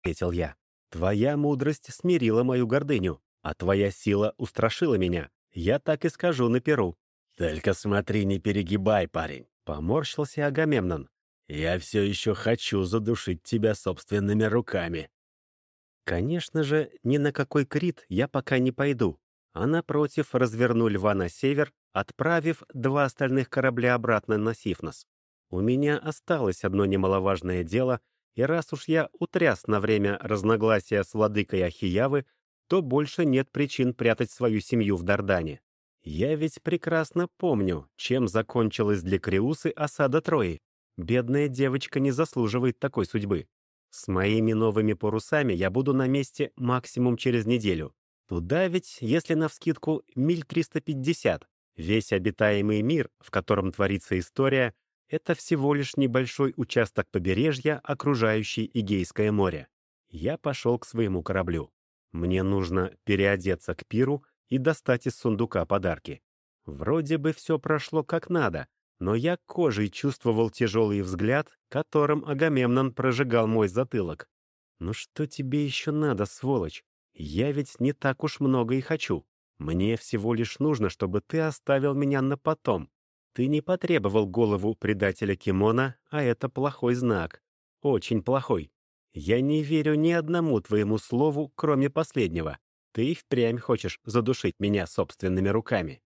ответил я. «Твоя мудрость смирила мою гордыню, а твоя сила устрашила меня. Я так и скажу на перу». «Только смотри, не перегибай, парень!» — поморщился Агамемнон. «Я все еще хочу задушить тебя собственными руками». Конечно же, ни на какой Крит я пока не пойду, а напротив разверну льва на север, отправив 2 остальных корабля обратно на Сифнос. У меня осталось одно немаловажное дело, и раз уж я утряс на время разногласия с владыкой Ахиявы, то больше нет причин прятать свою семью в Дардане. Я ведь прекрасно помню, чем закончилась для Креусы осада Трои. Бедная девочка не заслуживает такой судьбы. С моими новыми парусами я буду на месте максимум через неделю. Туда ведь, если навскидку, миль 350. Весь обитаемый мир, в котором творится история, это всего лишь небольшой участок побережья, окружающий Эгейское море. Я пошел к своему кораблю. Мне нужно переодеться к пиру и достать из сундука подарки. Вроде бы все прошло как надо, но я кожей чувствовал тяжелый взгляд, которым Агамемнон прожигал мой затылок. «Ну что тебе еще надо, сволочь? Я ведь не так уж много и хочу. Мне всего лишь нужно, чтобы ты оставил меня на потом. Ты не потребовал голову предателя Кимона, а это плохой знак. Очень плохой. Я не верю ни одному твоему слову, кроме последнего. Ты и впрямь хочешь задушить меня собственными руками».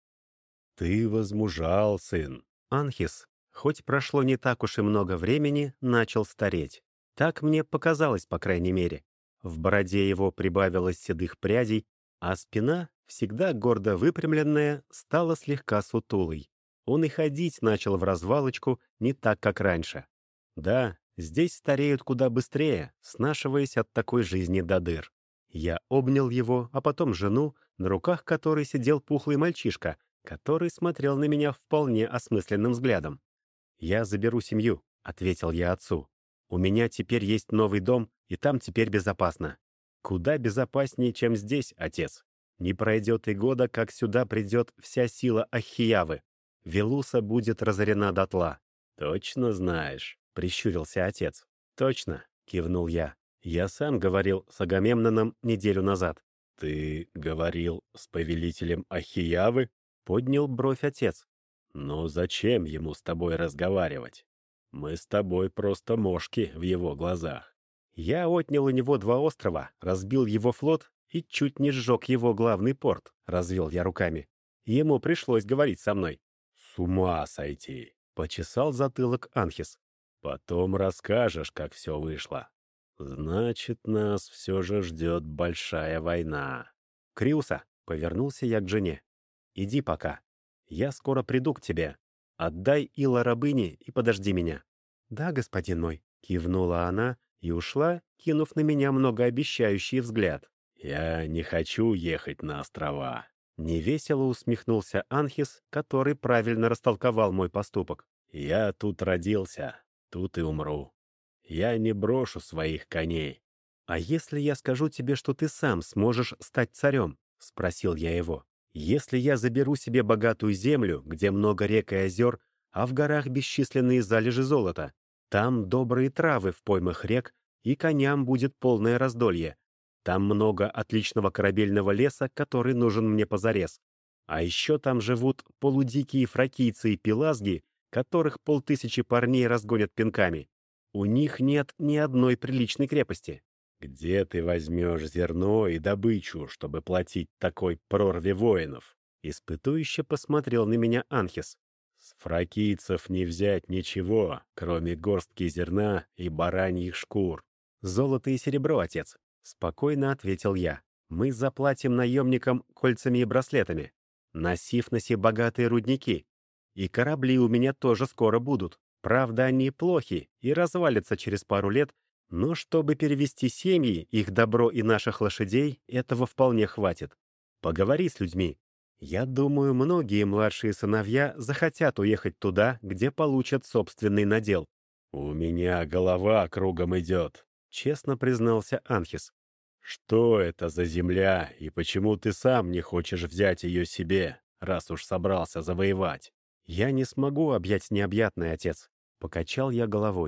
«Ты возмужал, сын». Анхис, хоть прошло не так уж и много времени, начал стареть. Так мне показалось, по крайней мере. В бороде его прибавилось седых прядей, а спина, всегда гордо выпрямленная, стала слегка сутулой. Он и ходить начал в развалочку не так, как раньше. Да, здесь стареют куда быстрее, снашиваясь от такой жизни до дыр. Я обнял его, а потом жену, на руках которой сидел пухлый мальчишка, который смотрел на меня вполне осмысленным взглядом. «Я заберу семью», — ответил я отцу. «У меня теперь есть новый дом, и там теперь безопасно». «Куда безопаснее, чем здесь, отец? Не пройдет и года, как сюда придет вся сила Ахиявы. Велуса будет разорена дотла». «Точно знаешь», — прищурился отец. «Точно», — кивнул я. «Я сам говорил с Агамемноном неделю назад». «Ты говорил с повелителем Ахиявы?» — поднял бровь отец. «Ну зачем ему с тобой разговаривать? Мы с тобой просто мошки в его глазах». Я отнял у него 2 острова, разбил его флот и чуть не сжег его главный порт, развел я руками. Ему пришлось говорить со мной. «С ума сойти!» — почесал затылок Анхис. «Потом расскажешь, как все вышло. Значит, нас все же ждет большая война». «Криуса», — повернулся я к жене. «Иди пока. Я скоро приду к тебе. Отдай Ила рабыне и подожди меня». «Да, господин мой», — кивнула она и ушла, кинув на меня многообещающий взгляд. «Я не хочу ехать на острова». Невесело усмехнулся Анхис, который правильно растолковал мой поступок. «Я тут родился, тут и умру. Я не брошу своих коней». «А если я скажу тебе, что ты сам сможешь стать царем?» — спросил я его. «Если я заберу себе богатую землю, где много рек и озер, а в горах бесчисленные залежи золота, там добрые травы в поймах рек, и коням будет полное раздолье. Там много отличного корабельного леса, который нужен мне позарез. А еще там живут полудикие фракийцы и пелазги, которых 500 парней разгонят пинками. У них нет ни одной приличной крепости». «Где ты возьмешь зерно и добычу, чтобы платить такой прорве воинов?» Испытующе посмотрел на меня Анхис. «С фракийцев не взять ничего, кроме горстки зерна и бараньих шкур». «Золото и серебро, отец», — спокойно ответил я. «Мы заплатим наемникам кольцами и браслетами. На Сифносе богатые рудники. И корабли у меня тоже скоро будут. Правда, они плохи и развалятся через пару лет, но чтобы перевести семьи, их добро и наших лошадей, этого вполне хватит. Поговори с людьми. Я думаю, многие младшие сыновья захотят уехать туда, где получат собственный надел». «У меня голова кругом идет», — честно признался Анхис. «Что это за земля, и почему ты сам не хочешь взять ее себе, раз уж собрался завоевать?» «Я не смогу объять необъятное, отец», — покачал я головой.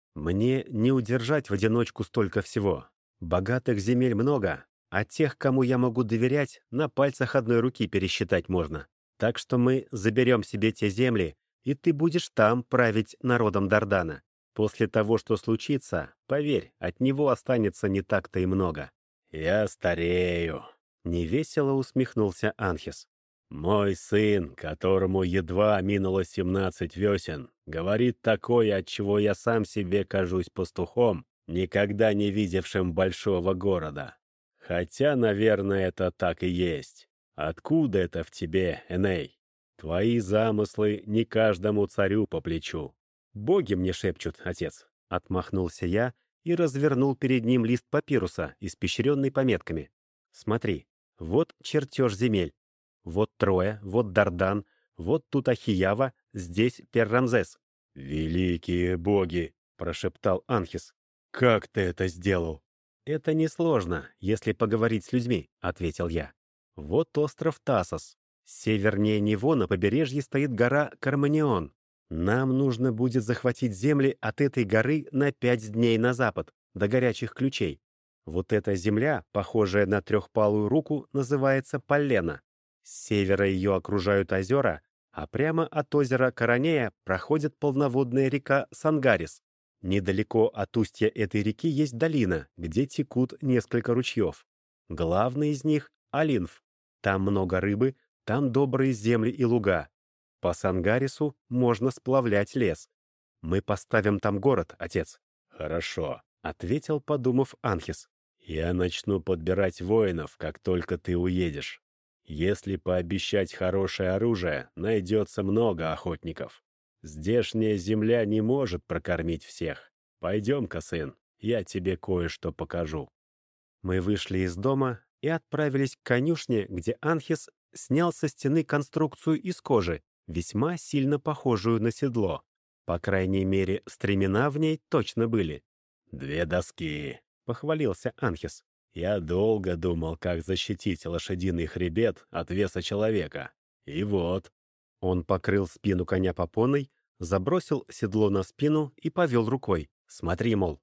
Мне не удержать в одиночку столько всего. Богатых земель много, а тех, кому я могу доверять, на пальцах одной руки пересчитать можно. Так что мы заберем себе те земли, и ты будешь там править народом Дардана. После того, что случится, поверь, от него останется не так-то и много». «Я старею», — невесело усмехнулся Анхис. «Мой сын, которому едва минуло 17 весен, говорит такое, от чего я сам себе кажусь пастухом, никогда не видевшим большого города. Хотя, наверное, это так и есть. Откуда это в тебе, Эней? Твои замыслы не каждому царю по плечу». «Боги мне шепчут, отец», — отмахнулся я и развернул перед ним лист папируса, испещренный пометками. «Смотри, вот чертеж земель. Вот Троя, вот Дардан, вот тут Ахиява, здесь Пер-Рамзес». «Великие боги!» — прошептал Анхис. «Как ты это сделал?» «Это несложно, если поговорить с людьми», — ответил я. «Вот остров Тасос. Севернее него на побережье стоит гора Карманион. Нам нужно будет захватить земли от этой горы на 5 дней на запад, до горячих ключей. Вот эта земля, похожая на трехпалую руку, называется Поллена. С севера ее окружают озера, а прямо от озера Коронея проходит полноводная река Сангарис. Недалеко от устья этой реки есть долина, где текут несколько ручьев. Главный из них — Алинф. Там много рыбы, там добрые земли и луга. По Сангарису можно сплавлять лес. Мы поставим там город, отец». «Хорошо», — ответил, подумав Анхис. «Я начну подбирать воинов, как только ты уедешь. Если пообещать хорошее оружие, найдется много охотников. Здешняя земля не может прокормить всех. Пойдем-ка, сын, я тебе кое-что покажу». Мы вышли из дома и отправились к конюшне, где Анхис снял со стены конструкцию из кожи, весьма сильно похожую на седло. По крайней мере, стремена в ней точно были. «2 доски», — похвалился Анхис. «Я долго думал, как защитить лошадиный хребет от веса человека. И вот». Он покрыл спину коня попоной, забросил седло на спину и повел рукой. «Смотри, мол».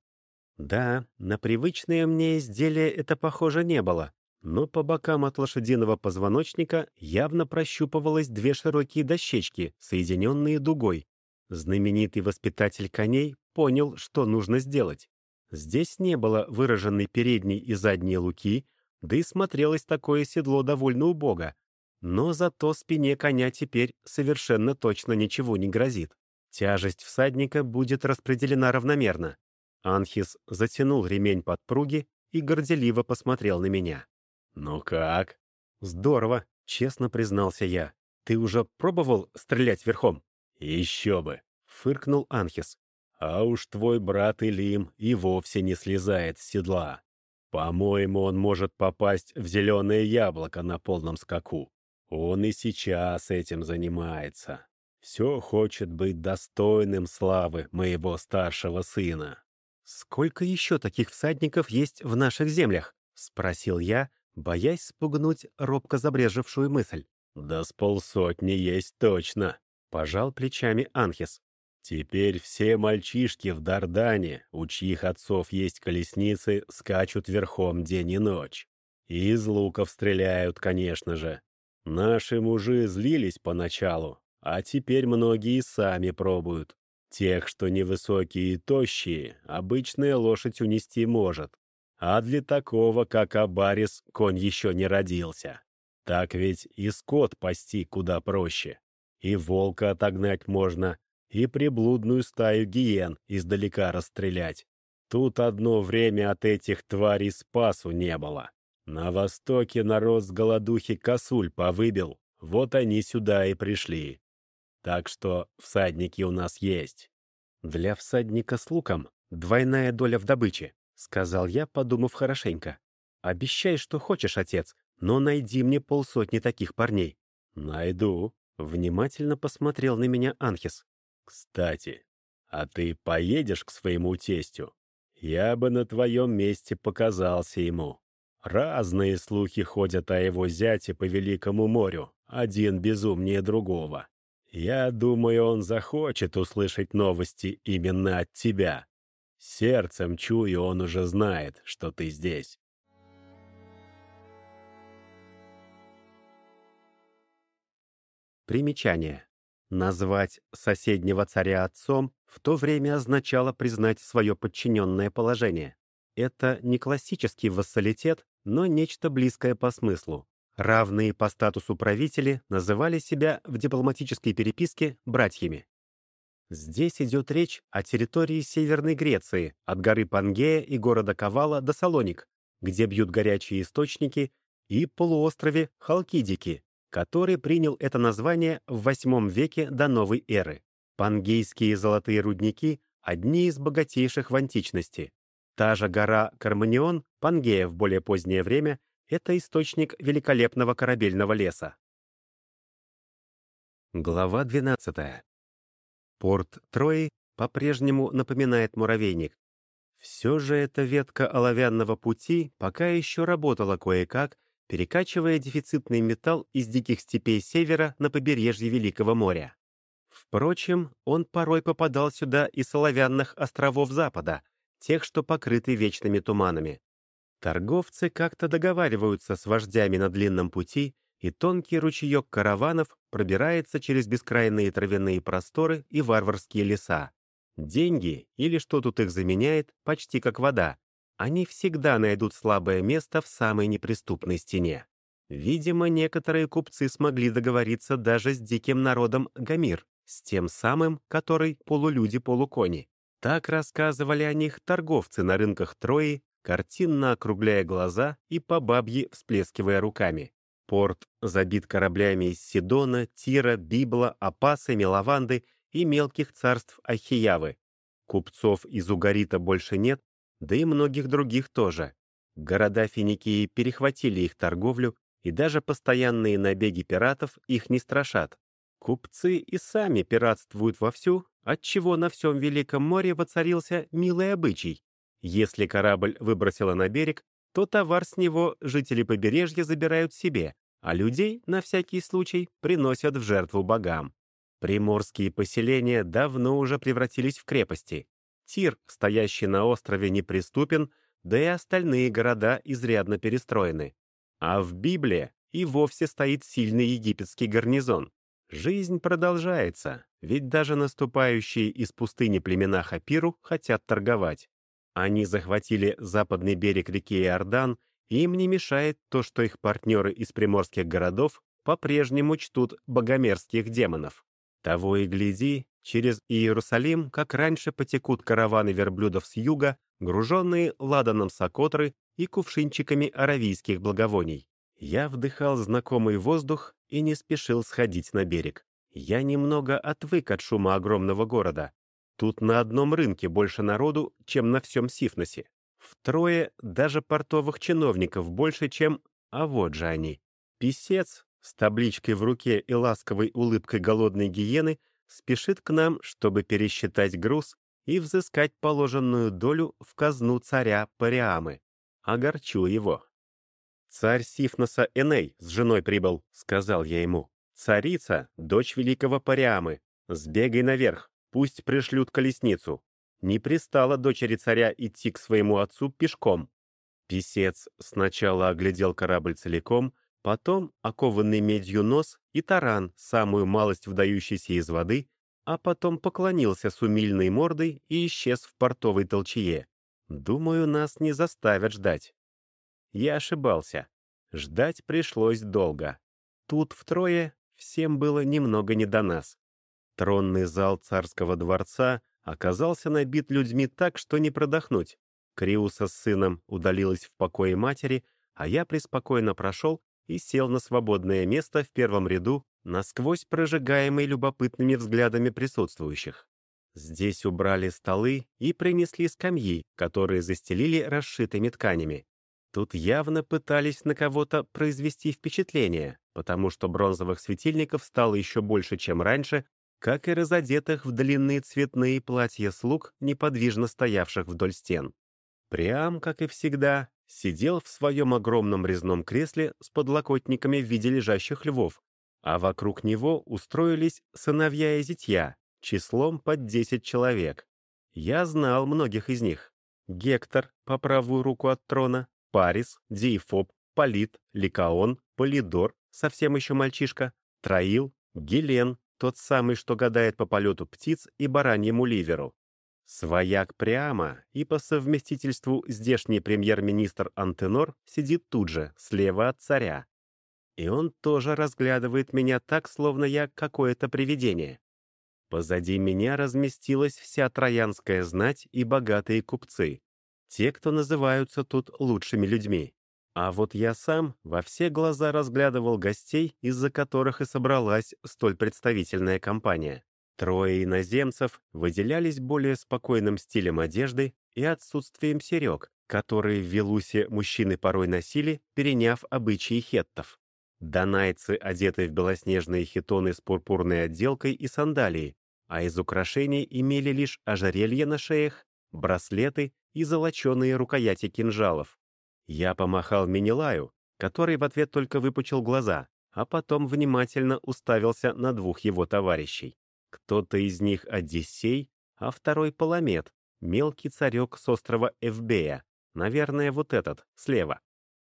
Да, на привычное мне изделие это похоже не было, но по бокам от лошадиного позвоночника явно прощупывалось 2 широкие дощечки, соединенные дугой. Знаменитый воспитатель коней понял, что нужно сделать. Здесь не было выраженной передней и задней луки, да и смотрелось такое седло довольно убого. Но зато спине коня теперь совершенно точно ничего не грозит. Тяжесть всадника будет распределена равномерно. Анхис затянул ремень подпруги и горделиво посмотрел на меня. «Ну как?» «Здорово», — честно признался я. «Ты уже пробовал стрелять верхом?» «Еще бы!» — фыркнул Анхис. «А уж твой брат Илим и вовсе не слезает с седла. По-моему, он может попасть в зеленое яблоко на полном скаку. Он и сейчас этим занимается. Все хочет быть достойным славы моего старшего сына». «Сколько еще таких всадников есть в наших землях?» — спросил я, боясь спугнуть робко забрежевшую мысль. «Да с 50 есть точно», — пожал плечами Анхис. «Теперь все мальчишки в Дардане, у чьих отцов есть колесницы, скачут верхом день и ночь. И из луков стреляют, конечно же. Наши мужи злились поначалу, а теперь многие сами пробуют. Тех, что невысокие и тощие, обычная лошадь унести может. А для такого, как Абарис, конь еще не родился. Так ведь и скот пасти куда проще. И волка отогнать можно, и приблудную стаю гиен издалека расстрелять. Тут одно время от этих тварей спасу не было. На востоке народ с голодухи косуль повыбил, вот они сюда и пришли. Так что всадники у нас есть». «Для всадника с луком двойная доля в добыче», — сказал я, подумав хорошенько. «Обещай, что хочешь, отец, но найди мне 50 таких парней». «Найду», — внимательно посмотрел на меня Анхис. «Кстати, а ты поедешь к своему тестю? Я бы на твоем месте показался ему. Разные слухи ходят о его зяте по Великому морю, один безумнее другого. Я думаю, он захочет услышать новости именно от тебя». Сердцем чую, он уже знает, что ты здесь. Примечание. Назвать соседнего царя отцом в то время означало признать свое подчиненное положение. Это не классический вассалитет, но нечто близкое по смыслу. Равные по статусу правители называли себя в дипломатической переписке братьями. Здесь идет речь о территории Северной Греции, от горы Пангея и города Кавала до Салоник, где бьют горячие источники, и полуострове Халкидики, который принял это название в VIII веке до новой эры. Пангейские золотые рудники– одни из богатейших в античности. Та же гора Карманион, Пангея в более позднее время, это источник великолепного корабельного леса. Глава 12. Порт Трои по-прежнему напоминает муравейник. Все же эта ветка оловянного пути пока еще работала кое-как, перекачивая дефицитный металл из диких степей севера на побережье Великого моря. Впрочем, он порой попадал сюда из оловянных островов запада, тех, что покрыты вечными туманами. Торговцы как-то договариваются с вождями на длинном пути, и тонкий ручеек караванов пробирается через бескрайние травяные просторы и варварские леса. Деньги, или что тут их заменяет, почти как вода. Они всегда найдут слабое место в самой неприступной стене. Видимо, некоторые купцы смогли договориться даже с диким народом Гамир, с тем самым, который полулюди-полукони. Так рассказывали о них торговцы на рынках Трои, картинно округляя глаза и по бабье всплескивая руками. Порт забит кораблями из Сидона, Тира, Библа, Апаса, Мелаванды и мелких царств Ахиявы. Купцов из Угарита больше нет, да и многих других тоже. Города Финикии перехватили их торговлю, и даже постоянные набеги пиратов их не страшат. Купцы и сами пиратствуют вовсю, отчего на всем Великом море воцарился милый обычай. Если корабль выбросило на берег, то товар с него жители побережья забирают себе, а людей, на всякий случай, приносят в жертву богам. Приморские поселения давно уже превратились в крепости. Тир, стоящий на острове, неприступен, да и остальные города изрядно перестроены. А в Библии и вовсе стоит сильный египетский гарнизон. Жизнь продолжается, ведь даже наступающие из пустыни племена Хапиру хотят торговать. Они захватили западный берег реки Иордан, и им не мешает то, что их партнеры из приморских городов по-прежнему чтут богомерзких демонов. Того и гляди, через Иерусалим, как раньше, потекут караваны верблюдов с юга, груженные ладаном сокотры и кувшинчиками аравийских благовоний. Я вдыхал знакомый воздух и не спешил сходить на берег. Я немного отвык от шума огромного города. Тут на одном рынке больше народу, чем на всем Сифносе. Втрое даже портовых чиновников больше, чем... А вот же они. Писец с табличкой в руке и ласковой улыбкой голодной гиены спешит к нам, чтобы пересчитать груз и взыскать положенную долю в казну царя Париамы. Огорчу его. «Царь Сифноса Эней с женой прибыл», — сказал я ему. «Царица, дочь великого Париамы. Сбегай наверх. Пусть пришлют колесницу. Не пристало дочери царя идти к своему отцу пешком». Писец сначала оглядел корабль целиком, потом окованный медью нос и таран, самую малость вдающийся из воды, а потом поклонился с умильной мордой и исчез в портовой толчее. Думаю, нас не заставят ждать. Я ошибался. Ждать пришлось долго. Тут втрое всем было немного не до нас. Тронный зал царского дворца оказался набит людьми так, что не продохнуть. Криуса с сыном удалилась в покое матери, а я преспокойно прошел и сел на свободное место в первом ряду, насквозь прожигаемый любопытными взглядами присутствующих. Здесь убрали столы и принесли скамьи, которые застелили расшитыми тканями. Тут явно пытались на кого-то произвести впечатление, потому что бронзовых светильников стало еще больше, чем раньше, как и разодетых в длинные цветные платья слуг, неподвижно стоявших вдоль стен. Приам, как и всегда, сидел в своем огромном резном кресле с подлокотниками в виде лежащих львов, а вокруг него устроились сыновья и зятья, числом под 10 человек. Я знал многих из них. Гектор по правую руку от трона, Парис, Диефоб, Полит, Ликаон, Полидор, совсем еще мальчишка, Троил, Гелен, тот самый, что гадает по полету птиц и бараньему ливеру. Свояк Приама и по совместительству здешний премьер-министр Антенор сидит тут же, слева от царя. И он тоже разглядывает меня так, словно я какое-то привидение. Позади меня разместилась вся троянская знать и богатые купцы, те, кто называются тут лучшими людьми. А вот я сам во все глаза разглядывал гостей, из-за которых и собралась столь представительная компания. Трое иноземцев выделялись более спокойным стилем одежды и отсутствием серег, которые в Велусе мужчины порой носили, переняв обычаи хеттов. Данайцы одеты в белоснежные хитоны с пурпурной отделкой и сандалии, а из украшений имели лишь ожерелья на шеях, браслеты и золоченые рукояти кинжалов. Я помахал Менелаю, который в ответ только выпучил глаза, а потом внимательно уставился на двух его товарищей. Кто-то из них Одиссей, а второй Паламет, мелкий царек с острова Эвбея, наверное, вот этот, слева.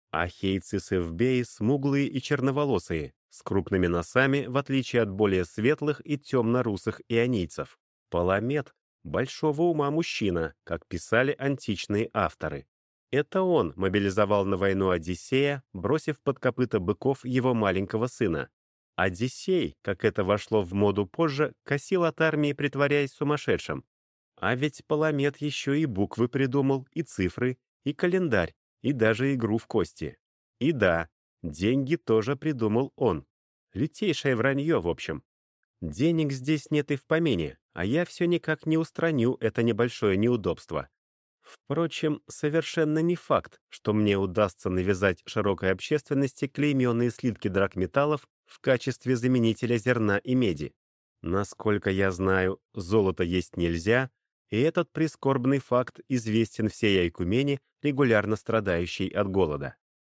Ахейцы с Эвбеи смуглые и черноволосые, с крупными носами, в отличие от более светлых и темно-русых ионийцев. Паламет — большого ума мужчина, как писали античные авторы. Это он мобилизовал на войну Одиссея, бросив под копыта быков его маленького сына. Одиссей, как это вошло в моду позже, косил от армии, притворяясь сумасшедшим. А ведь Паламет еще и буквы придумал, и цифры, и календарь, и даже игру в кости. И да, деньги тоже придумал он. Лютейшее вранье, в общем. Денег здесь нет и в помине, а я все никак не устраню это небольшое неудобство. Впрочем, совершенно не факт, что мне удастся навязать широкой общественности клейменные слитки драгметаллов в качестве заменителя зерна и меди. Насколько я знаю, золото есть нельзя, и этот прискорбный факт известен всей Айкумене, регулярно страдающей от голода.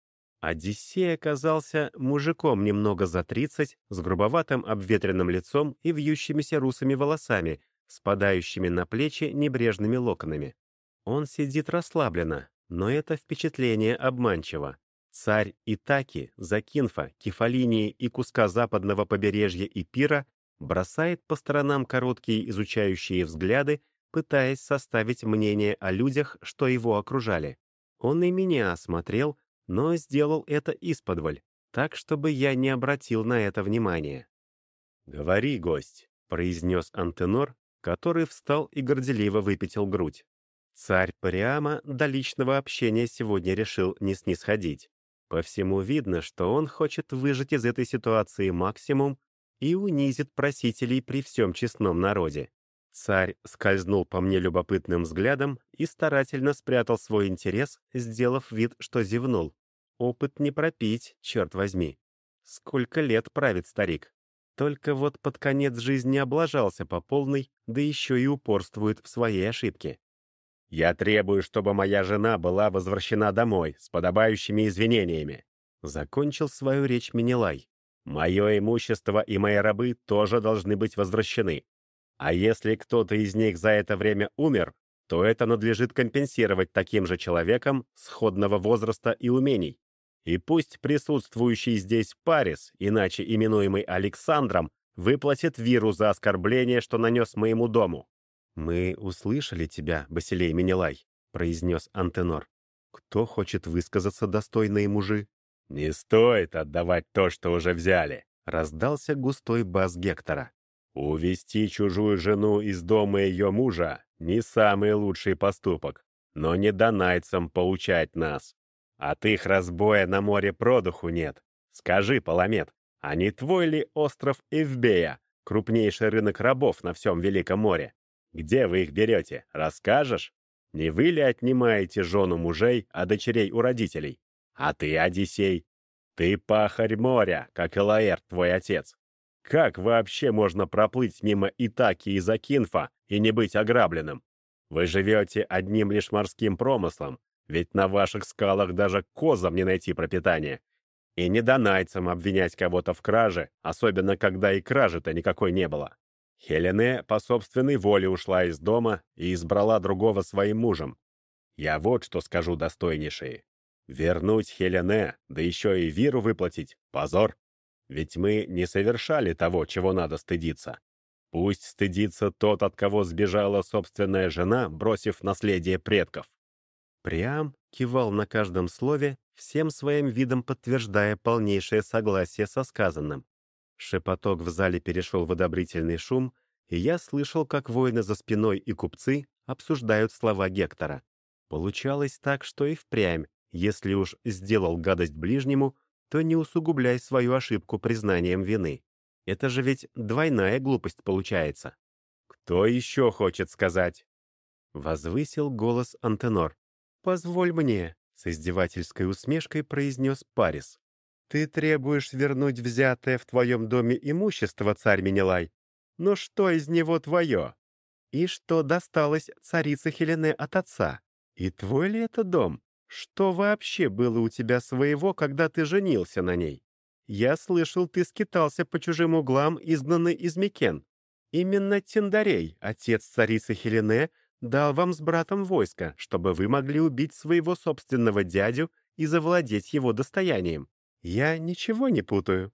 Одиссей оказался мужиком немного за 30, с грубоватым обветренным лицом и вьющимися русыми волосами, спадающими на плечи небрежными локонами. Он сидит расслабленно, но это впечатление обманчиво. Царь Итаки, Закинфа, Кефалинии и куска западного побережья Ипира бросает по сторонам короткие изучающие взгляды, пытаясь составить мнение о людях, что его окружали. Он и меня осмотрел, но сделал это исподволь, так, чтобы я не обратил на это внимания. «Говори, гость», — произнес Антенор, который встал и горделиво выпятил грудь. Царь Приама до личного общения сегодня решил не снисходить. По всему видно, что он хочет выжать из этой ситуации максимум и унизит просителей при всем честном народе. Царь скользнул по мне любопытным взглядом и старательно спрятал свой интерес, сделав вид, что зевнул. Опыт не пропить, черт возьми. Сколько лет правит старик. Только вот под конец жизни облажался по полной, да еще и упорствует в своей ошибке. «Я требую, чтобы моя жена была возвращена домой с подобающими извинениями», — закончил свою речь Менелай. «Мое имущество и мои рабы тоже должны быть возвращены. А если кто-то из них за это время умер, то это надлежит компенсировать таким же человеком сходного возраста и умений. И пусть присутствующий здесь Парис, иначе именуемый Александром, выплатит Виру за оскорбление, что нанес моему дому». «Мы услышали тебя, Басилей Менелай», — произнес Антенор. «Кто хочет высказаться, достойные мужи?» «Не стоит отдавать то, что уже взяли», — раздался густой бас Гектора. «Увести чужую жену из дома ее мужа — не самый лучший поступок, но не донайцам поучать нас. От их разбоя на море продуху нет. Скажи, Паламет, а не твой ли остров Эвбея, крупнейший рынок рабов на всем Великом море? Где вы их берете, расскажешь? Не вы ли отнимаете жену мужей, а дочерей у родителей? А ты, Одиссей, ты пахарь моря, как Элаэрт, твой отец. Как вообще можно проплыть мимо Итаки и Закинфа и не быть ограбленным? Вы живете одним лишь морским промыслом, ведь на ваших скалах даже козам не найти пропитания. И не донайцам обвинять кого-то в краже, особенно когда и кражи-то никакой не было. Хелене по собственной воле ушла из дома и избрала другого своим мужем. Я вот что скажу, достойнейшие. Вернуть Хелене, да еще и Виру выплатить — позор. Ведь мы не совершали того, чего надо стыдиться. Пусть стыдится тот, от кого сбежала собственная жена, бросив наследие предков. Приам кивал на каждом слове, всем своим видом подтверждая полнейшее согласие со сказанным. Шепоток в зале перешел в одобрительный шум, и я слышал, как воины за спиной и купцы обсуждают слова Гектора. Получалось так, что и впрямь, если уж сделал гадость ближнему, то не усугубляй свою ошибку признанием вины. Это же ведь двойная глупость получается. «Кто еще хочет сказать?» Возвысил голос Антенор. «Позволь мне», — с издевательской усмешкой произнес Парис. «Ты требуешь вернуть взятое в твоем доме имущество, царь Менелай. Но что из него твое? И что досталось царице Хелене от отца? И твой ли это дом? Что вообще было у тебя своего, когда ты женился на ней? Я слышал, ты скитался по чужим углам, изгнанный из Микен. Именно Тиндарей, отец царицы Хелене, дал вам с братом войско, чтобы вы могли убить своего собственного дядю и завладеть его достоянием. Я ничего не путаю».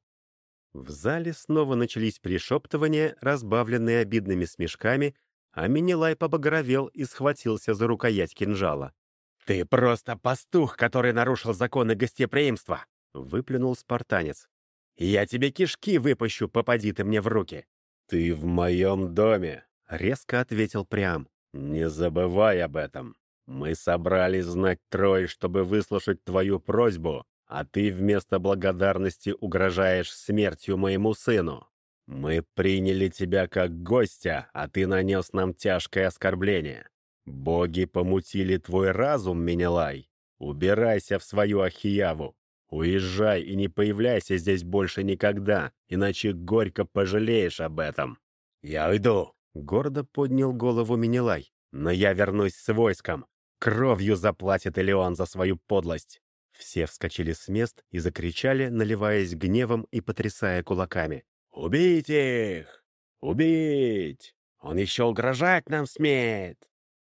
В зале снова начались перешептывания, разбавленные обидными смешками, а Менелай побагровел и схватился за рукоять кинжала. «Ты просто пастух, который нарушил законы гостеприимства!» — выплюнул спартанец. «Я тебе кишки выпущу, попади ты мне в руки!» «Ты в моем доме!» — резко ответил Приам. «Не забывай об этом. Мы собрались знать Трой, чтобы выслушать твою просьбу, а ты вместо благодарности угрожаешь смертью моему сыну. Мы приняли тебя как гостя, а ты нанес нам тяжкое оскорбление. Боги помутили твой разум, Менелай. Убирайся в свою Ахияву. Уезжай и не появляйся здесь больше никогда, иначе горько пожалеешь об этом». «Я уйду», — гордо поднял голову Менелай. «Но я вернусь с войском. Кровью заплатит Элеон за свою подлость». Все вскочили с мест и закричали, наливаясь гневом и потрясая кулаками. «Убить их! Убить! Он еще угрожать нам смеет!»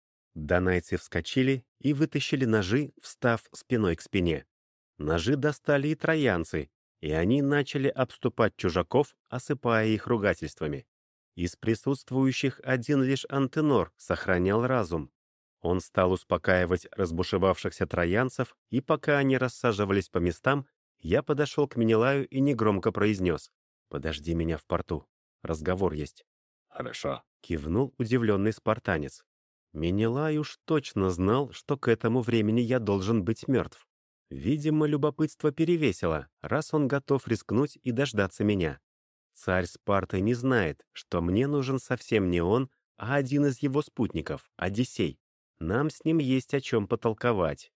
Донайцы вскочили и вытащили ножи, встав спиной к спине. Ножи достали и троянцы, и они начали обступать чужаков, осыпая их ругательствами. Из присутствующих один лишь Антенор сохранял разум. Он стал успокаивать разбушевавшихся троянцев, и пока они рассаживались по местам, я подошел к Менелаю и негромко произнес: «Подожди меня в порту. Разговор есть». «Хорошо», — кивнул удивленный спартанец. Менелай уж точно знал, что к этому времени я должен быть мертв. Видимо, любопытство перевесило, раз он готов рискнуть и дождаться меня. Царь Спарты не знает, что мне нужен совсем не он, а один из его спутников, Одиссей. Нам с ним есть о чем потолковать.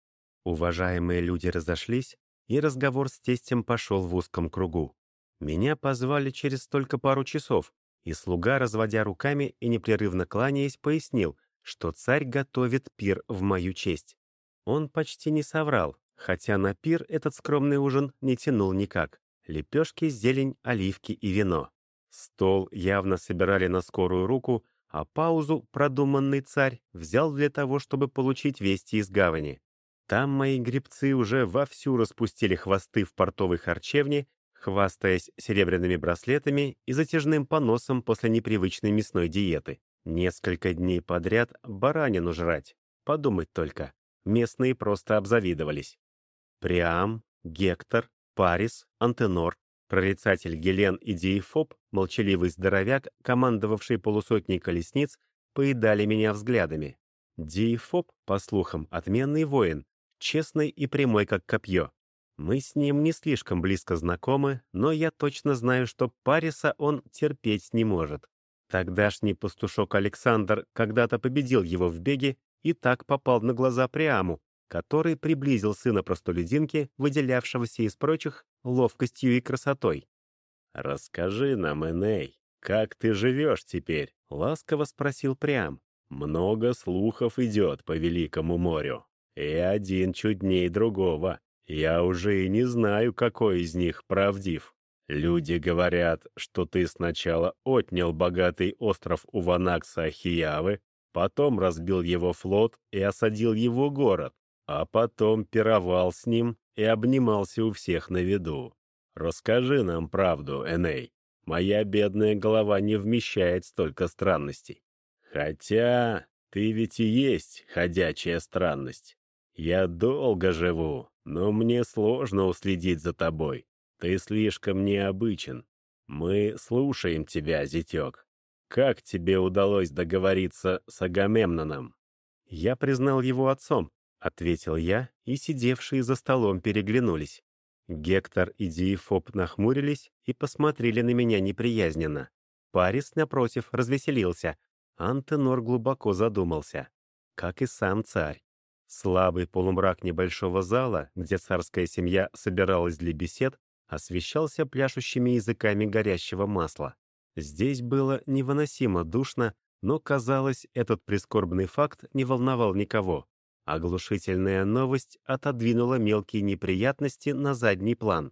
Уважаемые люди разошлись, и разговор с тестем пошел в узком кругу. Меня позвали через только пару часов, и слуга, разводя руками и непрерывно кланяясь, пояснил, что царь готовит пир в мою честь. Он почти не соврал, хотя на пир этот скромный ужин не тянул никак. Лепешки, зелень, оливки и вино. Стол явно собирали на скорую руку, а паузу продуманный царь взял для того, чтобы получить вести из гавани. Там мои гребцы уже вовсю распустили хвосты в портовой харчевне, хвастаясь серебряными браслетами и затяжным поносом после непривычной мясной диеты. Несколько дней подряд баранину жрать. Подумать только. Местные просто обзавидовались. Приам, Гектор, Парис, Антенор, прорицатель Гелен и Диефоб, молчаливый здоровяк, командовавший полусотней колесниц, поедали меня взглядами. Диефоб, по слухам, отменный воин, честный и прямой как копье. Мы с ним не слишком близко знакомы, но я точно знаю, что Париса он терпеть не может. Тогдашний пастушок Александр когда-то победил его в беге и так попал на глаза Приаму, который приблизил сына простолюдинки, выделявшегося из прочих ловкостью и красотой. «Расскажи нам, Эней, как ты живешь теперь?» — ласково спросил Приам. «Много слухов идет по Великому морю, и один чудней другого. Я уже и не знаю, какой из них правдив. Люди говорят, что ты сначала отнял богатый остров у Ванакса Ахиявы, потом разбил его флот и осадил его город, а потом пировал с ним и обнимался у всех на виду. Расскажи нам правду, Эней. Моя бедная голова не вмещает столько странностей. Хотя ты ведь и есть ходячая странность. Я долго живу, но мне сложно уследить за тобой. Ты слишком необычен. Мы слушаем тебя, зятек. Как тебе удалось договориться с Агамемноном? «Я признал его отцом», — ответил я, и сидевшие за столом переглянулись. Гектор и Диефоб нахмурились и посмотрели на меня неприязненно. Парис, напротив, развеселился. Антенор глубоко задумался. Как и сам царь. Слабый полумрак небольшого зала, где царская семья собиралась для бесед, освещался пляшущими языками горящего масла. Здесь было невыносимо душно, но, казалось, этот прискорбный факт не волновал никого. Оглушительная новость отодвинула мелкие неприятности на задний план.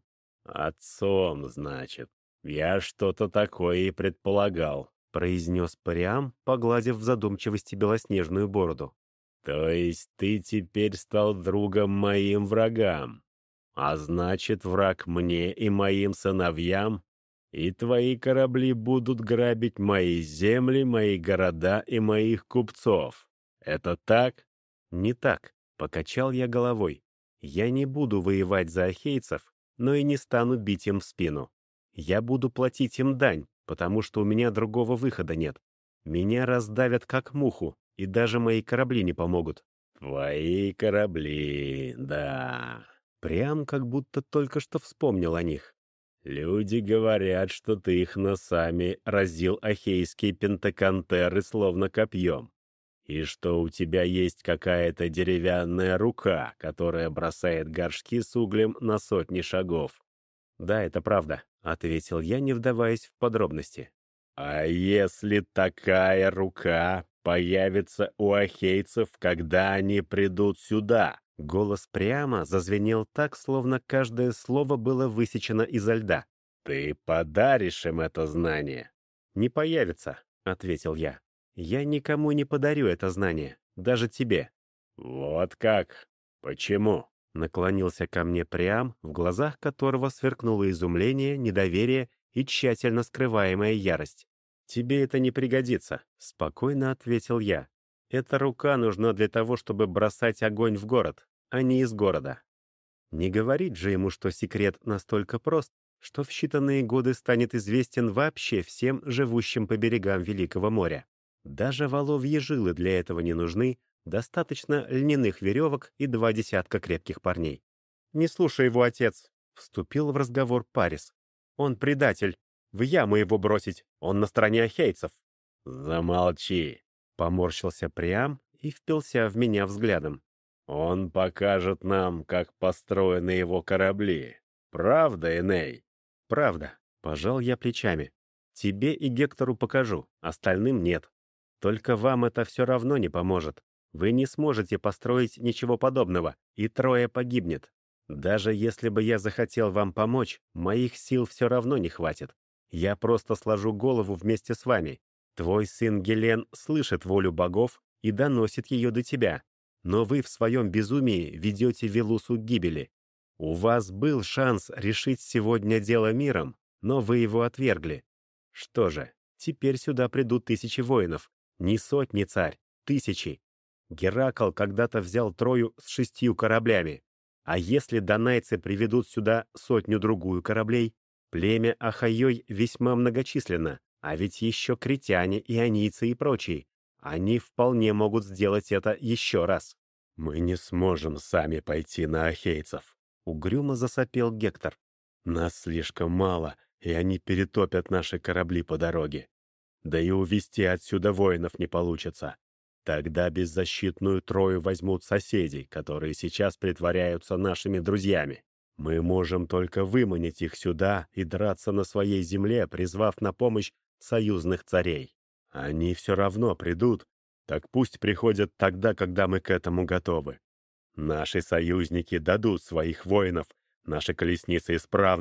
«Отцом, значит. Я что-то такое и предполагал», — произнес Париам, погладив в задумчивости белоснежную бороду. «То есть ты теперь стал другом моим врагам? А значит, враг мне и моим сыновьям? И твои корабли будут грабить мои земли, мои города и моих купцов. Это так?» «Не так», — покачал я головой. «Я не буду воевать за ахейцев, но и не стану бить им в спину. Я буду платить им дань, потому что у меня другого выхода нет. Меня раздавят как муху, и даже мои корабли не помогут». «Твои корабли, да». Прям как будто только что вспомнил о них. «Люди говорят, что ты их носами разил ахейские пентакантеры словно копьем, и что у тебя есть какая-то деревянная рука, которая бросает горшки с углем на сотни шагов». «Да, это правда», — ответил я, не вдаваясь в подробности. «А если такая рука появится у ахейцев, когда они придут сюда?» Голос прямо зазвенел так, словно каждое слово было высечено изо льда. «Ты подаришь им это знание?» «Не появится», — ответил я. «Я никому не подарю это знание, даже тебе». «Вот как? Почему?» Наклонился ко мне Приам, в глазах которого сверкнуло изумление, недоверие и тщательно скрываемая ярость. «Тебе это не пригодится», — спокойно ответил я. «Эта рука нужна для того, чтобы бросать огонь в город, а не из города». Не говорить же ему, что секрет настолько прост, что в считанные годы станет известен вообще всем, живущим по берегам Великого моря. Даже воловьи жилы для этого не нужны, достаточно льняных веревок и 2 десятка крепких парней. «Не слушай его, отец», — вступил в разговор Парис. «Он предатель. В яму его бросить. Он на стороне ахейцев». «Замолчи», — поморщился Приам и впился в меня взглядом. «Он покажет нам, как построены его корабли. Правда, Эней?» «Правда», — пожал я плечами. «Тебе и Гектору покажу, остальным нет. Только вам это все равно не поможет. Вы не сможете построить ничего подобного, и Троя погибнет. Даже если бы я захотел вам помочь, моих сил все равно не хватит. Я просто сложу голову вместе с вами. Твой сын Гелен слышит волю богов и доносит ее до тебя. Но вы в своем безумии ведете Велусу к гибели. У вас был шанс решить сегодня дело миром, но вы его отвергли. Что же, теперь сюда придут 1000 воинов. Не сотни, царь, 1000. Геракл когда-то взял Трою с 6 кораблями. А если донайцы приведут сюда 100-другую кораблей? Племя Ахайой весьма многочисленно, а ведь еще критяне, ионийцы и прочие. Они вполне могут сделать это еще раз. «Мы не сможем сами пойти на ахейцев», — угрюмо засопел Гектор. «Нас слишком мало, и они перетопят наши корабли по дороге. Да и увести отсюда воинов не получится. Тогда беззащитную Трою возьмут соседи, которые сейчас притворяются нашими друзьями. Мы можем только выманить их сюда и драться на своей земле, призвав на помощь союзных царей. Они все равно придут, так пусть приходят тогда, когда мы к этому готовы. Наши союзники дадут своих воинов, наши колесницы исправны,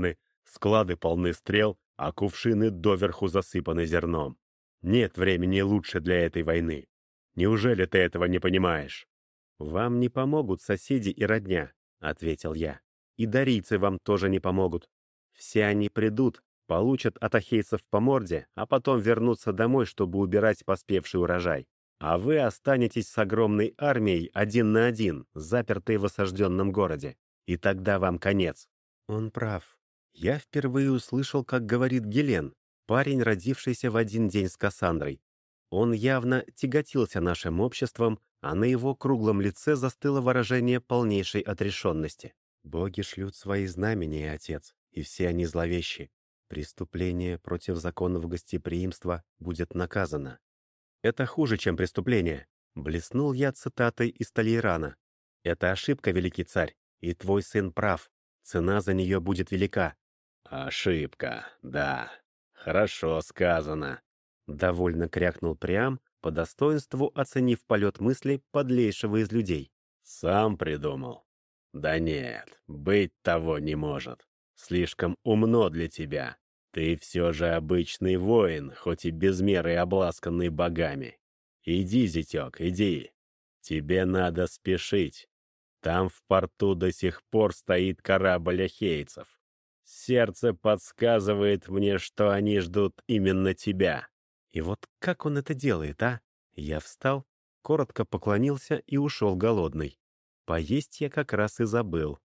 Склады полны стрел, а кувшины доверху засыпаны зерном. Нет времени лучше для этой войны. Неужели ты этого не понимаешь?» «Вам не помогут соседи и родня», — ответил я. «И дарийцы вам тоже не помогут. Все они придут, получат от ахейцев по морде, а потом вернутся домой, чтобы убирать поспевший урожай. А вы останетесь с огромной армией один на один, запертой в осажденном городе. И тогда вам конец». Он прав. Я впервые услышал, как говорит Гелен, парень, родившийся в один день с Кассандрой. Он явно тяготился нашим обществом, а на его круглом лице застыло выражение полнейшей отрешенности. «Боги шлют свои знамения, отец, и все они зловещи. Преступление против законов гостеприимства будет наказано». «Это хуже, чем преступление», — блеснул я цитатой из Талейрана. «Это ошибка, великий царь, и твой сын прав. Цена за нее будет велика». «Ошибка, да. Хорошо сказано», — довольно крякнул Приам, по достоинству оценив полет мысли подлейшего из людей. «Сам придумал». «Да нет, быть того не может. Слишком умно для тебя. Ты все же обычный воин, хоть и без меры обласканный богами. Иди, зятек, иди. Тебе надо спешить. Там в порту до сих пор стоит корабль ахейцев. Сердце подсказывает мне, что они ждут именно тебя». И вот как он это делает, а? Я встал, коротко поклонился и ушел голодный. Поесть я как раз и забыл.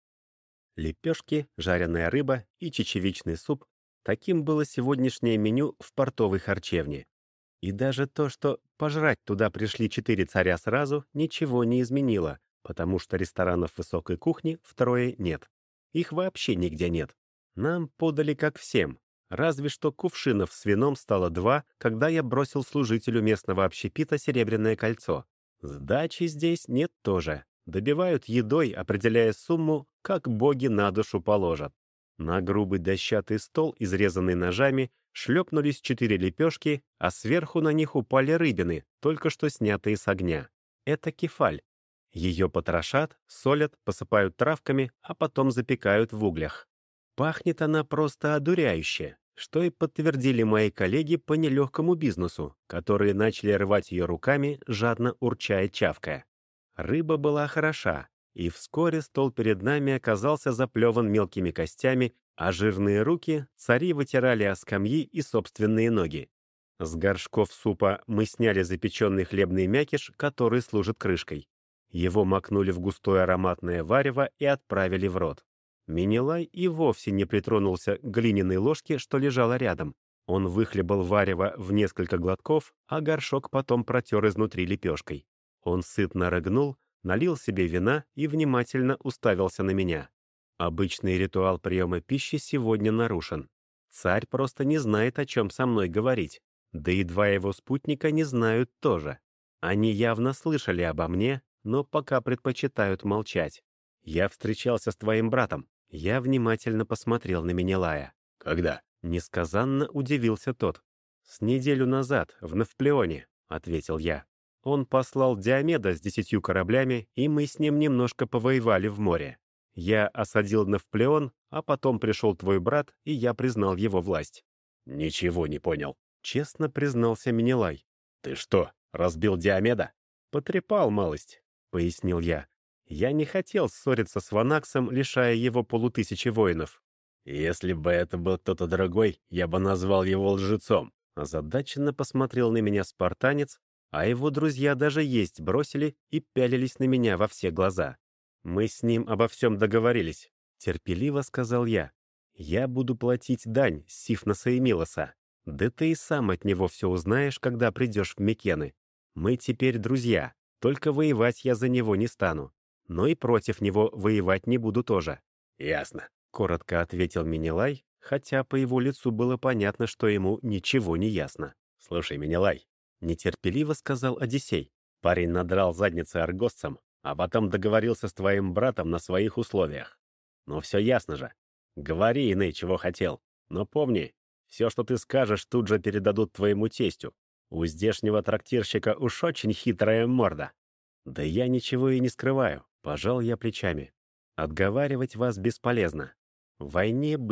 Лепешки, жареная рыба и чечевичный суп — таким было сегодняшнее меню в портовой харчевне. И даже то, что пожрать туда пришли 4 царя сразу, ничего не изменило, потому что ресторанов высокой кухни втрое нет. Их вообще нигде нет. Нам подали как всем. Разве что кувшинов с вином стало 2, когда я бросил служителю местного общепита серебряное кольцо. Сдачи здесь нет тоже. Добивают едой, определяя сумму, как боги на душу положат. На грубый дощатый стол, изрезанный ножами, шлепнулись 4 лепешки, а сверху на них упали рыбины, только что снятые с огня. Это кефаль. Ее потрошат, солят, посыпают травками, а потом запекают в углях. Пахнет она просто одуряюще, что и подтвердили мои коллеги по нелегкому бизнесу, которые начали рвать ее руками, жадно урча и чавкая. Рыба была хороша, и вскоре стол перед нами оказался заплеван мелкими костями, а жирные руки цари вытирали о скамьи и собственные ноги. С горшков супа мы сняли запеченный хлебный мякиш, который служит крышкой. Его макнули в густое ароматное варево и отправили в рот. Менелай и вовсе не притронулся к глиняной ложке, что лежала рядом. Он выхлебал варево в несколько глотков, а горшок потом протер изнутри лепешкой. Он сытно рыгнул, налил себе вина и внимательно уставился на меня. Обычный ритуал приема пищи сегодня нарушен. Царь просто не знает, о чем со мной говорить. Да и 2 его спутника не знают тоже. Они явно слышали обо мне, но пока предпочитают молчать. «Я встречался с твоим братом». Я внимательно посмотрел на Менелая. «Когда?» — несказанно удивился тот. «С неделю назад, в Навплеоне», — ответил я. «Он послал Диомеда с 10 кораблями, и мы с ним немножко повоевали в море. Я осадил Навплеон, а потом пришел твой брат, и я признал его власть». «Ничего не понял», — честно признался Менелай. «Ты что, разбил Диомеда?» «Потрепал малость», — пояснил я. «Я не хотел ссориться с Ванаксом, лишая его 500 воинов». «Если бы это был кто-то другой, я бы назвал его лжецом». Озадаченно посмотрел на меня спартанец, а его друзья даже есть бросили и пялились на меня во все глаза. «Мы с ним обо всем договорились», — терпеливо сказал я. «Я буду платить дань с Сифноса и Милоса. Да ты и сам от него все узнаешь, когда придешь в Микены. Мы теперь друзья, только воевать я за него не стану. Но и против него воевать не буду тоже». «Ясно», — коротко ответил Менелай, хотя по его лицу было понятно, что ему ничего не ясно. «Слушай, Менелай», — нетерпеливо сказал Одиссей. «Парень надрал задницы аргосцам, а потом договорился с твоим братом на своих условиях. Ну все ясно же. Говори, иной, чего хотел. Но помни, все, что ты скажешь, тут же передадут твоему тестю. У здешнего трактирщика уж очень хитрая морда». «Да я ничего и не скрываю», — пожал я плечами. «Отговаривать вас бесполезно. В войне быть,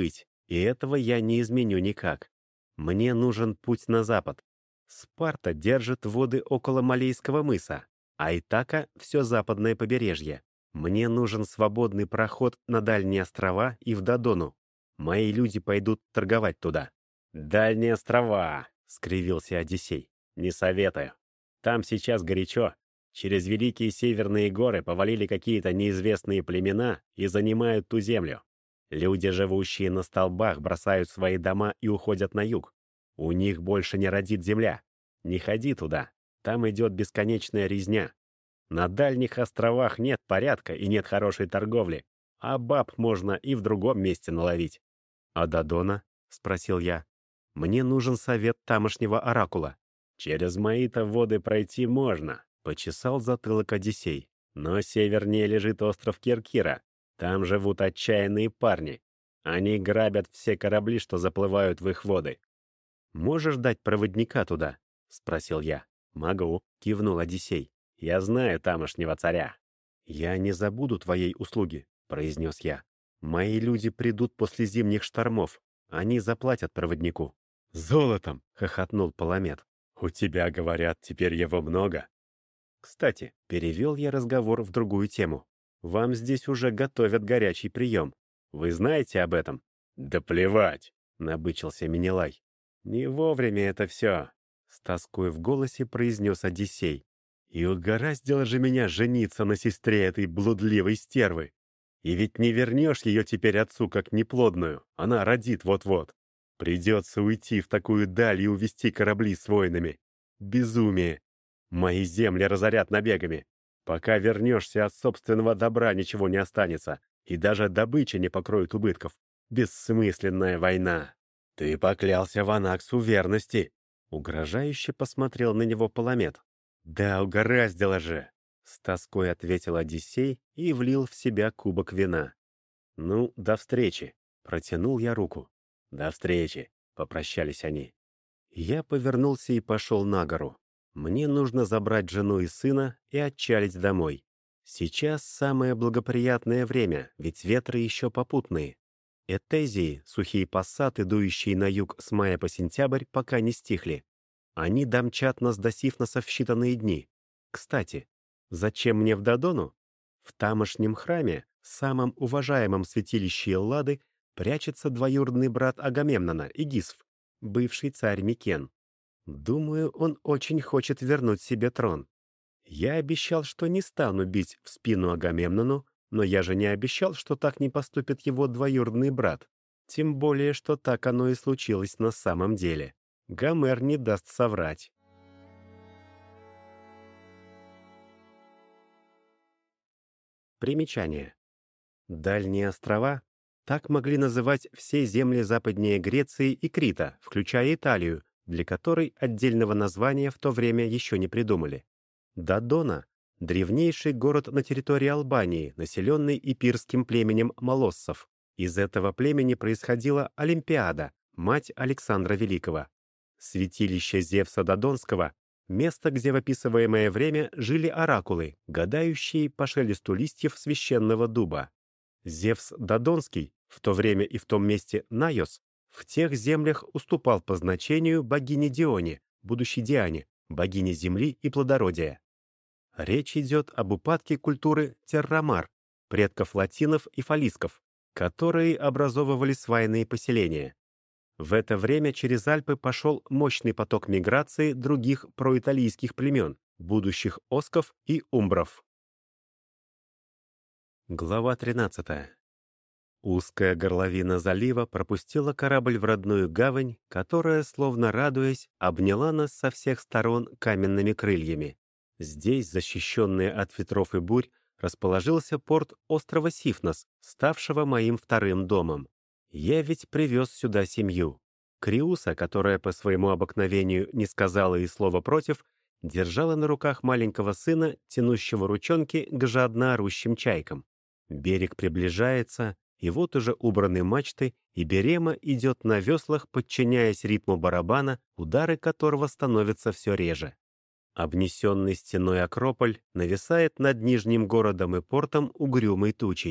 И этого я не изменю никак. Мне нужен путь на запад. Спарта держит воды около Малейского мыса, а Итака — все западное побережье. Мне нужен свободный проход на дальние острова и в Додону. Мои люди пойдут торговать туда». «Дальние острова», — скривился Одиссей. «Не советую. Там сейчас горячо. Через Великие Северные горы повалили какие-то неизвестные племена и занимают ту землю. Люди, живущие на столбах, бросают свои дома и уходят на юг. У них больше не родит земля. Не ходи туда. Там идет бесконечная резня. На дальних островах нет порядка и нет хорошей торговли, а баб можно и в другом месте наловить». «А Додона?» — спросил я. «Мне нужен совет тамошнего оракула». «Через мои-то воды пройти можно», — почесал затылок Одиссей. «Но севернее лежит остров Киркира. Там живут отчаянные парни. Они грабят все корабли, что заплывают в их воды». «Можешь дать проводника туда?» — спросил я. «Могу», — кивнул Одиссей. «Я знаю тамошнего царя». «Я не забуду твоей услуги», — произнес я. «Мои люди придут после зимних штормов. Они заплатят проводнику». «Золотом!» — хохотнул Паламет. «У тебя, говорят, теперь его много». «Кстати, перевел я разговор в другую тему. Вам здесь уже готовят горячий прием. Вы знаете об этом?» «Да плевать!» — набычился Менелай. «Не вовремя это все», — с тоской в голосе произнес Одиссей. «И угораздило же меня жениться на сестре этой блудливой стервы. И ведь не вернешь ее теперь отцу как неплодную, она родит вот-вот. Придется уйти в такую даль и увести корабли с воинами. Безумие. Мои земли разорят набегами. Пока вернешься, от собственного добра ничего не останется, и даже добыча не покроет убытков. Бессмысленная война». «Ты поклялся Ванаксу верности», — угрожающе посмотрел на него Паламет. «Да угораздило же», — с тоской ответил Одиссей и влил в себя кубок вина. «Ну, до встречи», — протянул я руку. «До встречи», — попрощались они. Я повернулся и пошел на гору. Мне нужно забрать жену и сына и отчалить домой. Сейчас самое благоприятное время, ведь ветры еще попутные. Этезии, сухие пассаты, дующие на юг с мая по сентябрь, пока не стихли. Они домчат нас до Сифноса в считанные дни. Кстати, зачем мне в Додону? В тамошнем храме, самом уважаемом святилище Эллады, прячется двоюродный брат Агамемнона, Игисф, бывший царь Микен. Думаю, он очень хочет вернуть себе трон. Я обещал, что не стану бить в спину Агамемнону, но я же не обещал, что так не поступит его двоюродный брат. Тем более, что так оно и случилось на самом деле. Гомер не даст соврать. Примечание. Дальние острова — так могли называть все земли западнее Греции и Крита, включая Италию, для которой отдельного названия в то время еще не придумали. Додона — древнейший город на территории Албании, населенный ипирским племенем молоссов. Из этого племени происходила Олимпиада, мать Александра Великого. Святилище Зевса Додонского — место, где в описываемое время жили оракулы, гадающие по шелесту листьев священного дуба. Зевс Додонский, в то время и в том месте Найос, в тех землях уступал по значению богине Дионе, будущей Диане, богине земли и плодородия. Речь идет об упадке культуры террамар, предков латинов и фалисков, которые образовывали свайные поселения. В это время через Альпы пошел мощный поток миграции других проиталийских племен, будущих осков и умбров. Глава 13. Узкая горловина залива пропустила корабль в родную гавань, которая, словно радуясь, обняла нас со всех сторон каменными крыльями. Здесь, защищенный от ветров и бурь, расположился порт острова Сифнос, ставшего моим вторым домом. Я ведь привез сюда семью. Криуса, которая по своему обыкновению не сказала и слова против, держала на руках маленького сына, тянущего ручонки к жадно орущим чайкам. Берег приближается, и вот уже убраны мачты, и Берема идет на веслах, подчиняясь ритму барабана, удары которого становятся все реже. Обнесенный стеной Акрополь нависает над нижним городом и портом угрюмой тучей.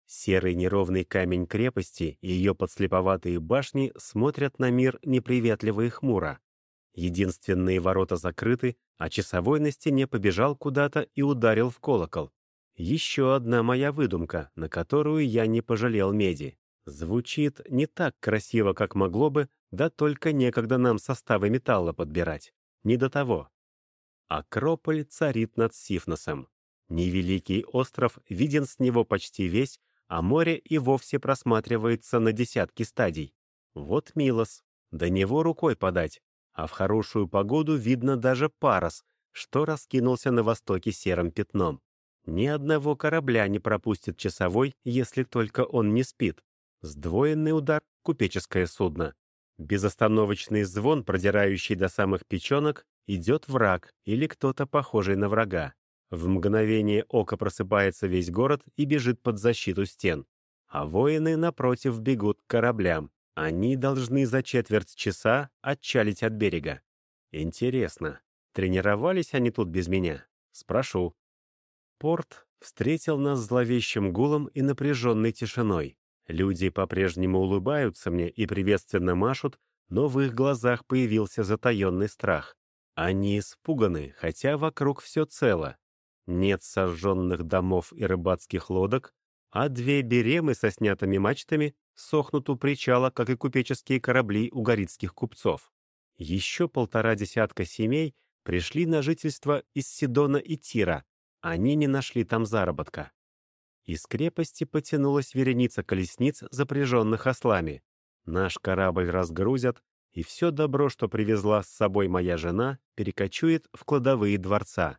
Серый неровный камень крепости и ее подслеповатые башни смотрят на мир неприветливо и хмуро. Единственные ворота закрыты, а часовой на стене побежал куда-то и ударил в колокол. Еще одна моя выдумка, на которую я не пожалел меди. Звучит не так красиво, как могло бы, да только некогда нам составы металла подбирать. Не до того. Акрополь царит над Сифносом. Невеликий остров виден с него почти весь, а море и вовсе просматривается на десятки стадий. Вот Милос, до него рукой подать, а в хорошую погоду видно даже Парос, что раскинулся на востоке серым пятном. Ни одного корабля не пропустит часовой, если только он не спит. Сдвоенный удар — купеческое судно. Безостановочный звон, продирающий до самых печенок, идет враг или кто-то похожий на врага. В мгновение ока просыпается весь город и бежит под защиту стен. А воины, напротив, бегут к кораблям. Они должны за четверть часа отчалить от берега. Интересно, тренировались они тут без меня? Спрошу. Порт встретил нас зловещим гулом и напряженной тишиной. Люди по-прежнему улыбаются мне и приветственно машут, но в их глазах появился затаенный страх. Они испуганы, хотя вокруг все цело. Нет сожженных домов и рыбацких лодок, а две беремы со снятыми мачтами сохнут у причала, как и купеческие корабли у горицких купцов. Еще 1,5 десятка семей пришли на жительство из Сидона и Тира. Они не нашли там заработка. Из крепости потянулась вереница колесниц, запряженных ослами. Наш корабль разгрузят, и все добро, что привезла с собой моя жена, перекочует в кладовые дворца.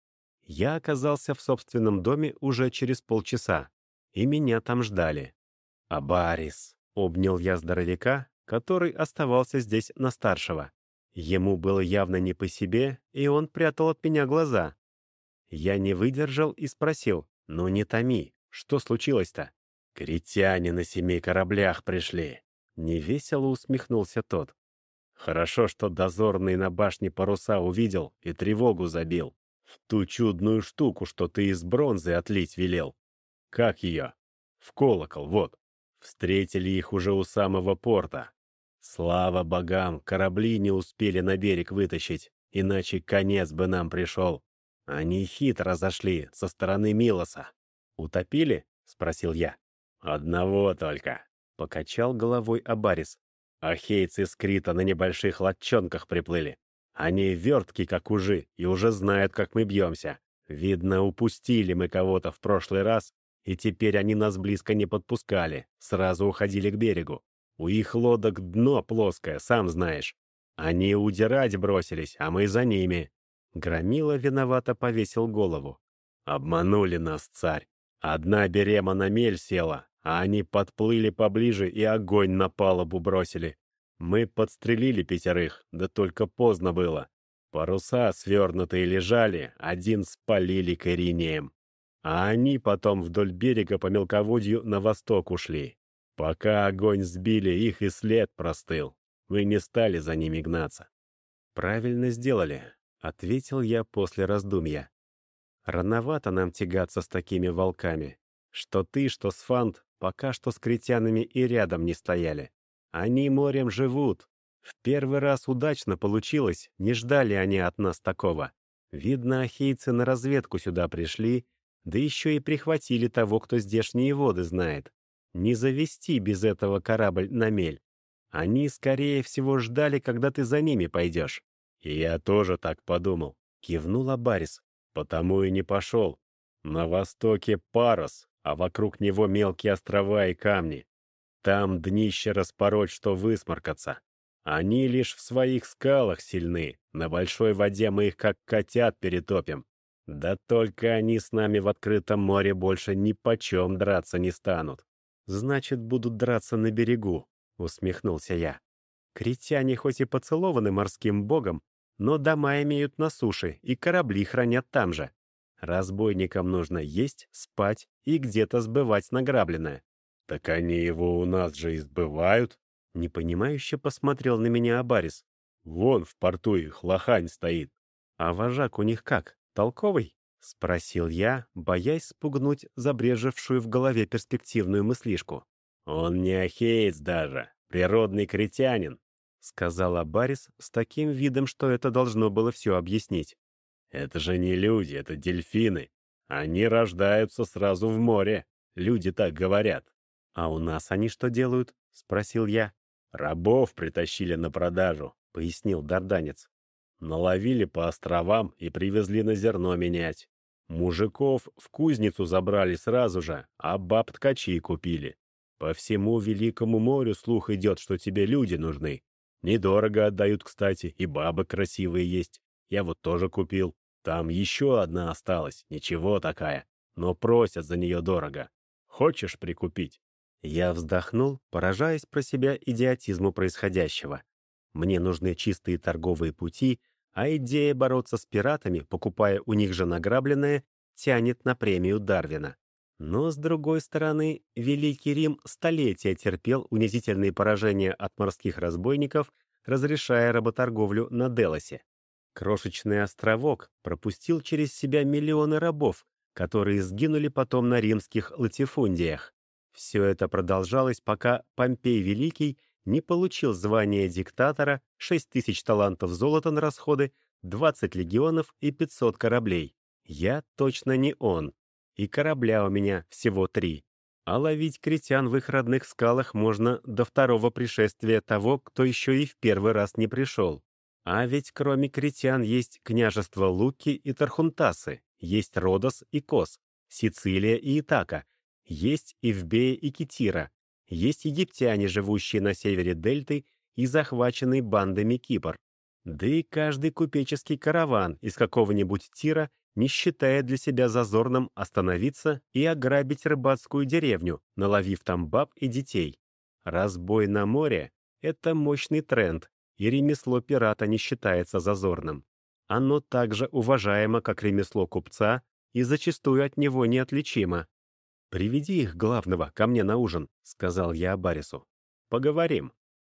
Я оказался в собственном доме уже через полчаса, и меня там ждали. «Абарис!» — обнял я здоровяка, который оставался здесь на старшего. Ему было явно не по себе, и он прятал от меня глаза. Я не выдержал и спросил: «Ну не томи, что случилось-то?» «Критяне на 7 кораблях пришли», — невесело усмехнулся тот. «Хорошо, что дозорный на башне паруса увидел и тревогу забил. В ту чудную штуку, что ты из бронзы отлить велел. Как ее? В колокол, вот. Встретили их уже у самого порта. Слава богам, корабли не успели на берег вытащить, иначе конец бы нам пришел. Они хитро зашли со стороны Милоса. «Утопили?» — спросил я. «Одного только», — покачал головой Абарис. «Ахейцы с Крита на небольших лодчонках приплыли. Они вертки, как ужи, и уже знают, как мы бьемся. Видно, упустили мы кого-то в прошлый раз, и теперь они нас близко не подпускали, сразу уходили к берегу. У их лодок дно плоское, сам знаешь. Они удирать бросились, а мы за ними». Громила виновато повесил голову. «Обманули нас, царь. Одна берема на мель села, а они подплыли поближе и огонь на палубу бросили. Мы подстрелили 5, да только поздно было. Паруса свернутые лежали, один спалили к Ириниям. А они потом вдоль берега по мелководью на восток ушли. Пока огонь сбили, их и след простыл. Мы не стали за ними гнаться». «Правильно сделали», — ответил я после раздумья. «Рановато нам тягаться с такими волками. Что ты, что Сфант пока что с критянами и рядом не стояли. Они морем живут. В первый раз удачно получилось, не ждали они от нас такого. Видно, ахейцы на разведку сюда пришли, да еще и прихватили того, кто здешние воды знает. Не завести без этого корабль на мель. Они, скорее всего, ждали, когда ты за ними пойдешь». «И я тоже так подумал», — кивнул Абарис. «Потому и не пошел. На востоке Парос, а вокруг него мелкие острова и камни. Там днище распороть, что высморкаться. Они лишь в своих скалах сильны, на большой воде мы их как котят перетопим. Да только они с нами в открытом море больше ни почем драться не станут». «Значит, будут драться на берегу», — усмехнулся я. «Критяне хоть и поцелованы морским богом, но дома имеют на суше и корабли хранят там же. Разбойникам нужно есть, спать и где-то сбывать награбленное». «Так они его у нас же избывают», — непонимающе посмотрел на меня Абарис. «Вон в порту их лохань стоит». «А вожак у них как, толковый?» Спросил я, боясь спугнуть забрежевшую в голове перспективную мыслишку. «Он не ахеец даже, природный критянин», — сказал Абарис с таким видом, что это должно было все объяснить. «Это же не люди, это дельфины. Они рождаются сразу в море. Люди так говорят». «А у нас они что делают?» — спросил я. «Рабов притащили на продажу», — пояснил дарданец. «Наловили по островам и привезли на зерно менять. Мужиков в кузницу забрали сразу же, а баб ткачи купили. По всему Великому морю слух идет, что тебе люди нужны. Недорого отдают, кстати, и бабы красивые есть. Я вот тоже купил. Там еще одна осталась, ничего такая, но просят за нее дорого. Хочешь прикупить?» Я вздохнул, поражаясь про себя идиотизму происходящего. Мне нужны чистые торговые пути, а идея бороться с пиратами, покупая у них же награбленное, тянет на премию Дарвина. Но, с другой стороны, Великий Рим столетия терпел унизительные поражения от морских разбойников, разрешая работорговлю на Делосе. Крошечный островок пропустил через себя миллионы рабов, которые сгинули потом на римских латифундиях. Все это продолжалось, пока Помпей Великий не получил звание диктатора, 6000 талантов золота на расходы, 20 легионов и 500 кораблей. Я точно не он. И корабля у меня всего 3. А ловить критян в их родных скалах можно до второго пришествия того, кто еще и в первый раз не пришел. А ведь кроме критян есть княжества Луки и Тархунтасы, есть Родос и Кос, Сицилия и Итака, есть Эвбея и Китира, есть египтяне, живущие на севере Дельты и захваченный бандами Кипр. Да и каждый купеческий караван из какого-нибудь Тира не считает для себя зазорным остановиться и ограбить рыбацкую деревню, наловив там баб и детей. Разбой на море — это мощный тренд, и ремесло пирата не считается зазорным. Оно также уважаемо, как ремесло купца, и зачастую от него неотличимо. «Приведи их главного ко мне на ужин», — сказал я Абарису. «Поговорим».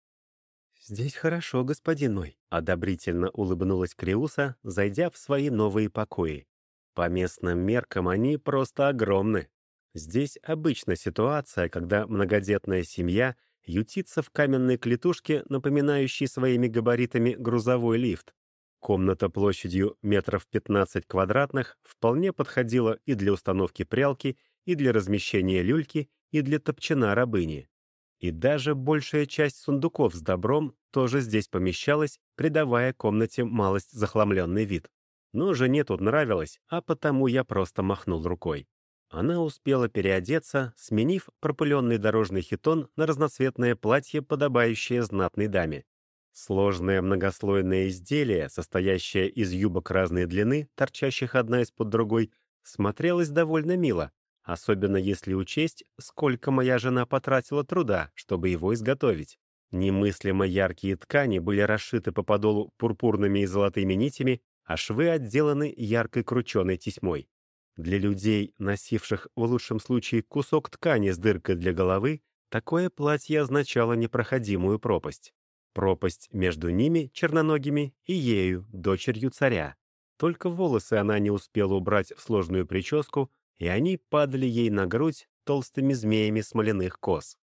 «Здесь хорошо, господин мой», — одобрительно улыбнулась Криуса, зайдя в свои новые покои. По местным меркам они просто огромны. Здесь обычная ситуация, когда многодетная семья ютится в каменной клетушке, напоминающей своими габаритами грузовой лифт. Комната площадью метров 15 квадратных вполне подходила и для установки прялки, и для размещения люльки, и для топчана рабыни. И даже большая часть сундуков с добром тоже здесь помещалась, придавая комнате малость захламленный вид. Но жене тут нравилось, а потому я просто махнул рукой. Она успела переодеться, сменив пропыленный дорожный хитон на разноцветное платье, подобающее знатной даме. Сложное многослойное изделие, состоящее из юбок разной длины, торчащих одна из-под другой, смотрелось довольно мило, особенно если учесть, сколько моя жена потратила труда, чтобы его изготовить. Немыслимо яркие ткани были расшиты по подолу пурпурными и золотыми нитями, а швы отделаны яркой крученой тесьмой. Для людей, носивших в лучшем случае кусок ткани с дыркой для головы, такое платье означало непроходимую пропасть. Пропасть между ними, черноногими, и ею, дочерью царя. Только волосы она не успела убрать в сложную прическу, и они падали ей на грудь толстыми змеями смоляных кос.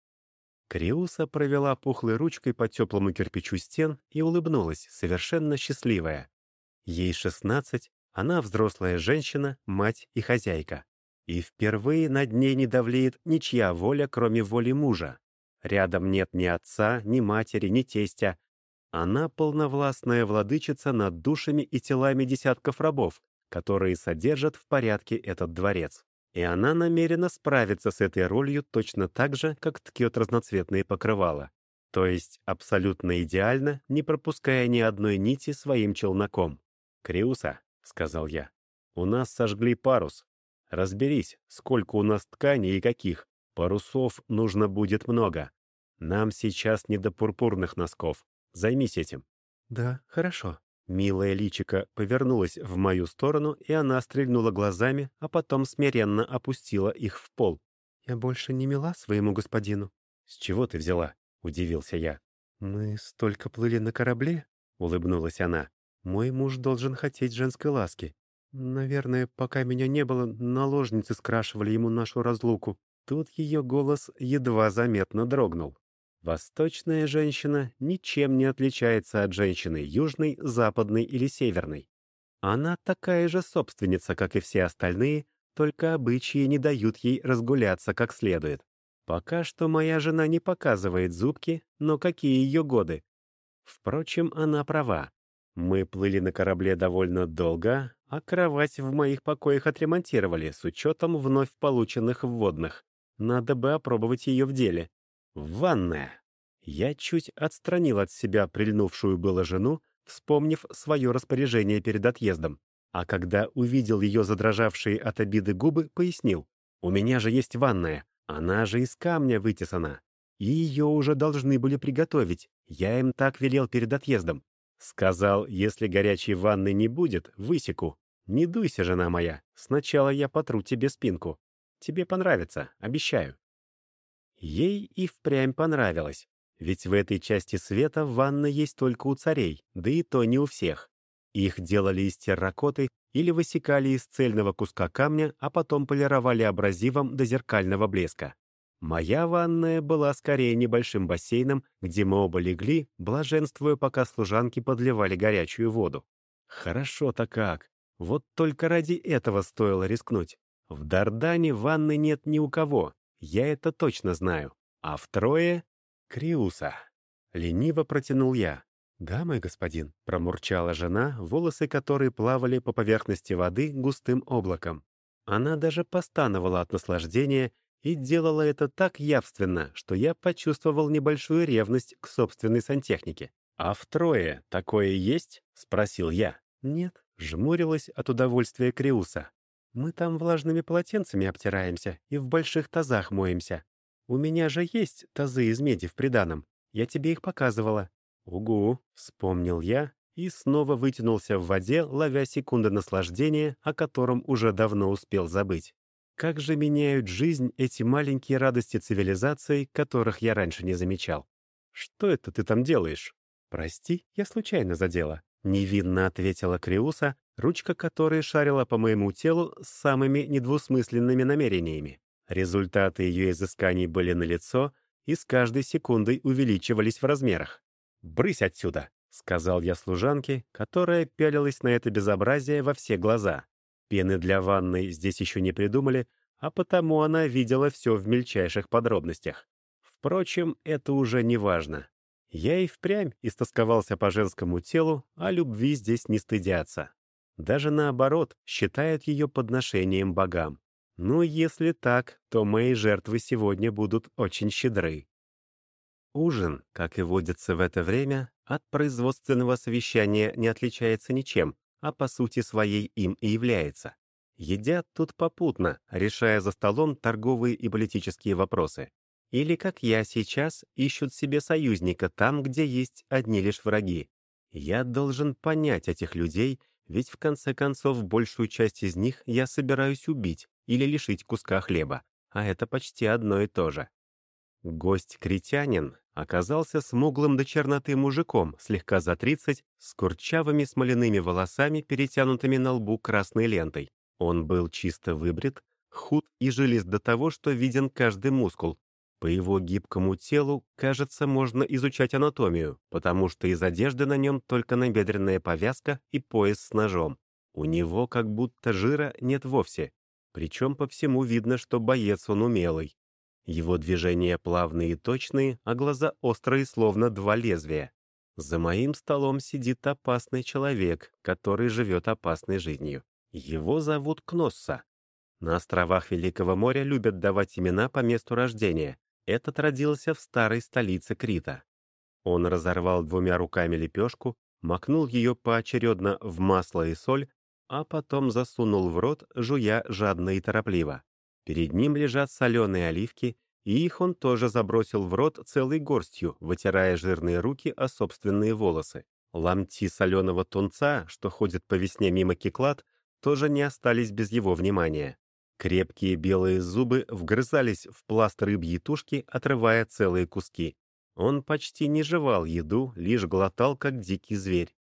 Криуса провела пухлой ручкой по теплому кирпичу стен и улыбнулась, совершенно счастливая. Ей 16, она взрослая женщина, мать и хозяйка. И впервые над ней не давлеет ничья воля, кроме воли мужа. Рядом нет ни отца, ни матери, ни тестя. Она полновластная владычица над душами и телами десятков рабов, которые содержат в порядке этот дворец. И она намерена справиться с этой ролью точно так же, как ткет разноцветные покрывала. То есть абсолютно идеально, не пропуская ни одной нити своим челноком. «Криуса», — сказал я, — «у нас сожгли парус. Разберись, сколько у нас тканей и каких. Парусов нужно будет много. Нам сейчас не до пурпурных носков. Займись этим». «Да, хорошо». Милая личико повернулась в мою сторону, и она стрельнула глазами, а потом смиренно опустила их в пол. «Я больше не мила своему господину». «С чего ты взяла?» — удивился я. «Мы столько плыли на корабле», — улыбнулась она. «Мой муж должен хотеть женской ласки. Наверное, пока меня не было, наложницы скрашивали ему нашу разлуку. Тут ее голос едва заметно дрогнул. Восточная женщина ничем не отличается от женщины южной, западной или северной. Она такая же собственница, как и все остальные, только обычаи не дают ей разгуляться как следует. Пока что моя жена не показывает зубки, но какие ее годы? Впрочем, она права. Мы плыли на корабле довольно долго, а кровать в моих покоях отремонтировали с учетом вновь полученных вводных. Надо бы опробовать ее в деле. Ванная. Я чуть отстранил от себя прильнувшую было жену, вспомнив свое распоряжение перед отъездом. А когда увидел ее задрожавшие от обиды губы, пояснил. «У меня же есть ванная, она же из камня вытесана. И ее уже должны были приготовить. Я им так велел перед отъездом. Сказал, если горячей ванны не будет, высеку. Не дуйся, жена моя, сначала я потру тебе спинку. Тебе понравится, обещаю». Ей и впрямь понравилось. Ведь в этой части света ванна есть только у царей, да и то не у всех. Их делали из терракоты или высекали из цельного куска камня, а потом полировали абразивом до зеркального блеска. Моя ванная была скорее небольшим бассейном, где мы оба легли, блаженствуя, пока служанки подливали горячую воду. Хорошо-то как! Вот только ради этого стоило рискнуть. В Дардане ванны нет ни у кого, я это точно знаю. А втрое — Криуса. Лениво протянул я. «Да, мой господин», — промурчала жена, волосы которой плавали по поверхности воды густым облаком. Она даже постановала от наслаждения и делала это так явственно, что я почувствовал небольшую ревность к собственной сантехнике. «А втрое такое есть?» — спросил я. «Нет», — жмурилась от удовольствия Криуса. «Мы там влажными полотенцами обтираемся и в больших тазах моемся. У меня же есть тазы из меди в приданом. Я тебе их показывала». «Угу», — вспомнил я и снова вытянулся в воде, ловя секунды наслаждения, о котором уже давно успел забыть. Как же меняют жизнь эти маленькие радости цивилизации, которых я раньше не замечал. «Что это ты там делаешь?» «Прости, я случайно задела», — невинно ответила Криуса, ручка которой шарила по моему телу с самыми недвусмысленными намерениями. Результаты ее изысканий были налицо и с каждой секундой увеличивались в размерах. «Брысь отсюда!» — сказал я служанке, которая пялилась на это безобразие во все глаза. Пены для ванны здесь еще не придумали, а потому она видела все в мельчайших подробностях. Впрочем, это уже не важно. Я и впрямь истосковался по женскому телу, а любви здесь не стыдятся. Даже наоборот, считают ее подношением богам. Ну, если так, то мои жертвы сегодня будут очень щедры. Ужин, как и водится в это время, от производственного совещания не отличается ничем, а по сути своей им и является. Едят тут попутно, решая за столом торговые и политические вопросы. Или, как я сейчас, ищут себе союзника там, где есть одни лишь враги. Я должен понять этих людей, ведь в конце концов большую часть из них я собираюсь убить или лишить куска хлеба, а это почти одно и то же. Гость-критянин оказался смуглым до черноты мужиком, слегка за 30, с курчавыми смоляными волосами, перетянутыми на лбу красной лентой. Он был чисто выбрит, худ и жилист до того, что виден каждый мускул. По его гибкому телу, кажется, можно изучать анатомию, потому что из одежды на нем только набедренная повязка и пояс с ножом. У него как будто жира нет вовсе. Причем по всему видно, что боец он умелый. Его движения плавные и точные, а глаза острые, словно два лезвия. За моим столом сидит опасный человек, который живет опасной жизнью. Его зовут Кносса. На островах Великого моря любят давать имена по месту рождения. Этот родился в старой столице Крита. Он разорвал двумя руками лепешку, макнул ее поочередно в масло и соль, а потом засунул в рот, жуя жадно и торопливо. Перед ним лежат соленые оливки, и их он тоже забросил в рот целой горстью, вытирая жирные руки о собственные волосы. Ломти соленого тунца, что ходит по весне мимо Киклад, тоже не остались без его внимания. Крепкие белые зубы вгрызались в пласт рыбьей тушки, отрывая целые куски. Он почти не жевал еду, лишь глотал, как дикий зверь.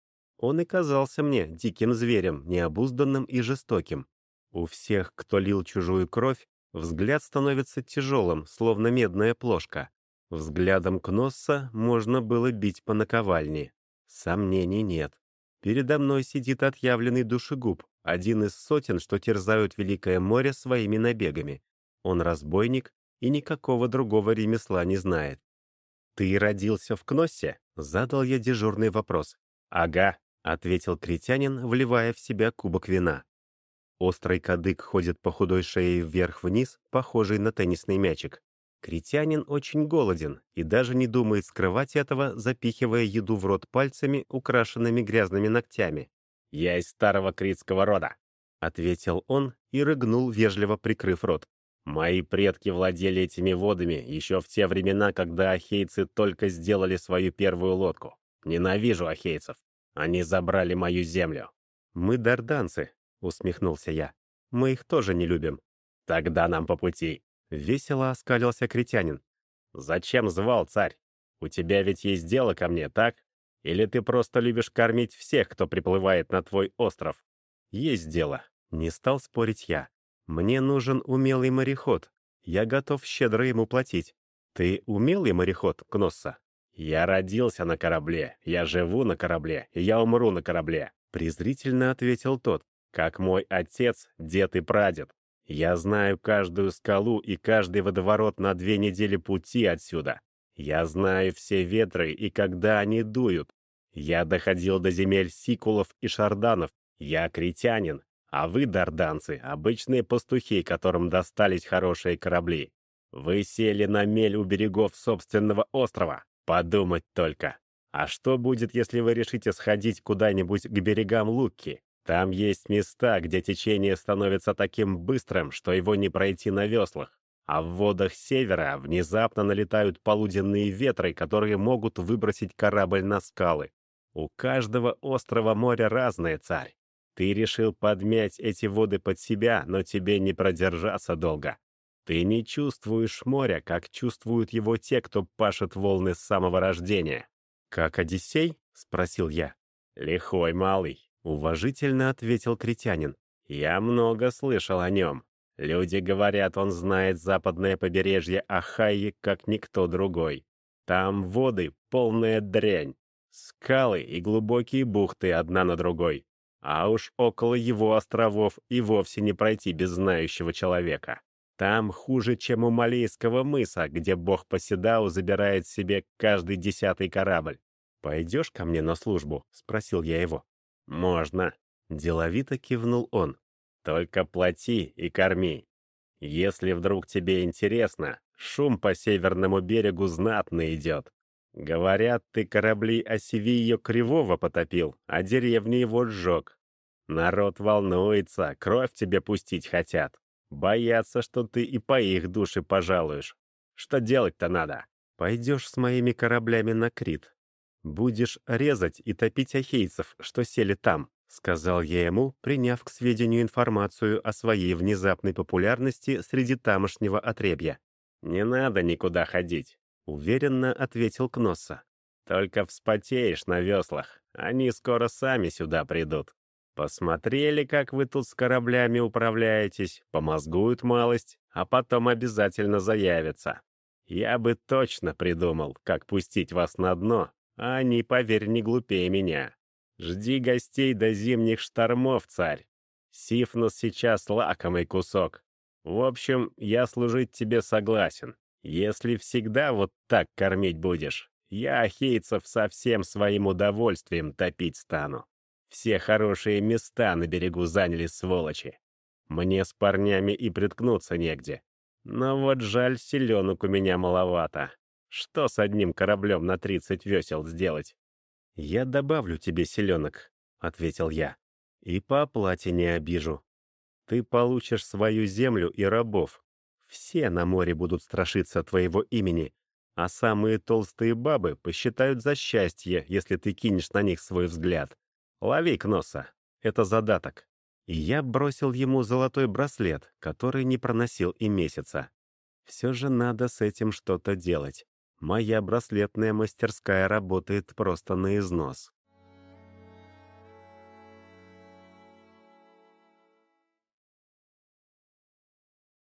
Он и казался мне диким зверем, необузданным и жестоким. У всех, кто лил чужую кровь, взгляд становится тяжелым, словно медная плошка. Взглядом Кносса можно было бить по наковальне. Сомнений нет. Передо мной сидит отъявленный душегуб, один из сотен, что терзают Великое море своими набегами. Он разбойник и никакого другого ремесла не знает. «Ты родился в Кноссе?» — задал я дежурный вопрос. «Ага», — ответил критянин, вливая в себя кубок вина. Острый кадык ходит по худой шее вверх-вниз, похожий на теннисный мячик. Критянин очень голоден и даже не думает скрывать этого, запихивая еду в рот пальцами, украшенными грязными ногтями. «Я из старого критского рода», — ответил он и рыгнул, вежливо прикрыв рот. «Мои предки владели этими водами еще в те времена, когда ахейцы только сделали свою первую лодку. Ненавижу ахейцев. Они забрали мою землю». «Мы дарданцы», — усмехнулся я. «Мы их тоже не любим». «Тогда нам по пути». Весело оскалился критянин. «Зачем звал, царь? У тебя ведь есть дело ко мне, так? Или ты просто любишь кормить всех, кто приплывает на твой остров?» «Есть дело», — не стал спорить я. «Мне нужен умелый мореход. Я готов щедро ему платить. Ты умелый мореход, Кносса?» «Я родился на корабле, я живу на корабле, и я умру на корабле», — презрительно ответил тот, «как мой отец, дед и прадед. Я знаю каждую скалу и каждый водоворот на 2 недели пути отсюда. Я знаю все ветры и когда они дуют. Я доходил до земель сикулов и шарданов. Я критянин, а вы, дарданцы, обычные пастухи, которым достались хорошие корабли. Вы сели на мель у берегов собственного острова. Подумать только. А что будет, если вы решите сходить куда-нибудь к берегам Лукки? Там есть места, где течение становится таким быстрым, что его не пройти на веслах. А в водах севера внезапно налетают полуденные ветры, которые могут выбросить корабль на скалы. У каждого острова моря разное, царь. Ты решил подмять эти воды под себя, но тебе не продержаться долго. Ты не чувствуешь моря, как чувствуют его те, кто пашет волны с самого рождения. «Как Одиссей?» — спросил я. «Лихой малый», — уважительно ответил критянин. «Я много слышал о нем. Люди говорят, он знает западное побережье Ахайи, как никто другой. Там воды — полная дрянь. Скалы и глубокие бухты одна на другой. А уж около его островов и вовсе не пройти без знающего человека. Там хуже, чем у Малейского мыса, где бог Поседау забирает себе каждый 10-й корабль. «Пойдешь ко мне на службу?» — спросил я его. «Можно», — деловито кивнул он. «Только плати и корми. Если вдруг тебе интересно, шум по северному берегу знатно идет. Говорят, ты корабли Осивио Кривого потопил, а деревни его сжег. Народ волнуется, кровь тебе пустить хотят. Боятся, что ты и по их душе пожалуешь. Что делать-то надо? Пойдешь с моими кораблями на Крит. Будешь резать и топить ахейцев, что сели там», — сказал я ему, приняв к сведению информацию о своей внезапной популярности среди тамошнего отребья. «Не надо никуда ходить», — уверенно ответил Кносса. «Только вспотеешь на веслах, они скоро сами сюда придут. Посмотрели, как вы тут с кораблями управляетесь, помозгуют малость, а потом обязательно заявятся. Я бы точно придумал, как пустить вас на дно, а они, поверь, не глупее меня. Жди гостей до зимних штормов, царь. Сифнос сейчас лакомый кусок. В общем, я служить тебе согласен. Если всегда вот так кормить будешь, я ахейцев со всем своим удовольствием топить стану. Все хорошие места на берегу заняли сволочи. Мне с парнями и приткнуться негде. Но вот жаль, селенок у меня маловато. Что с одним кораблем на 30 весел сделать?» «Я добавлю тебе селенок», — ответил я. «И по оплате не обижу. Ты получишь свою землю и рабов. Все на море будут страшиться твоего имени, а самые толстые бабы посчитают за счастье, если ты кинешь на них свой взгляд. Лови, Кносса, это задаток». И я бросил ему золотой браслет, который не проносил и месяца. Все же надо с этим что-то делать. Моя браслетная мастерская работает просто на износ.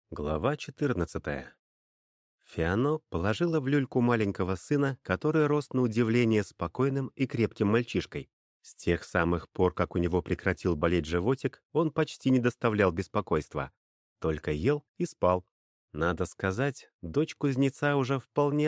Глава 14. Фиано положила в люльку маленького сына, который рос на удивление спокойным и крепким мальчишкой. С тех самых пор, как у него прекратил болеть животик, он почти не доставлял беспокойства. Только ел и спал. Надо сказать, дочь кузнеца уже вполне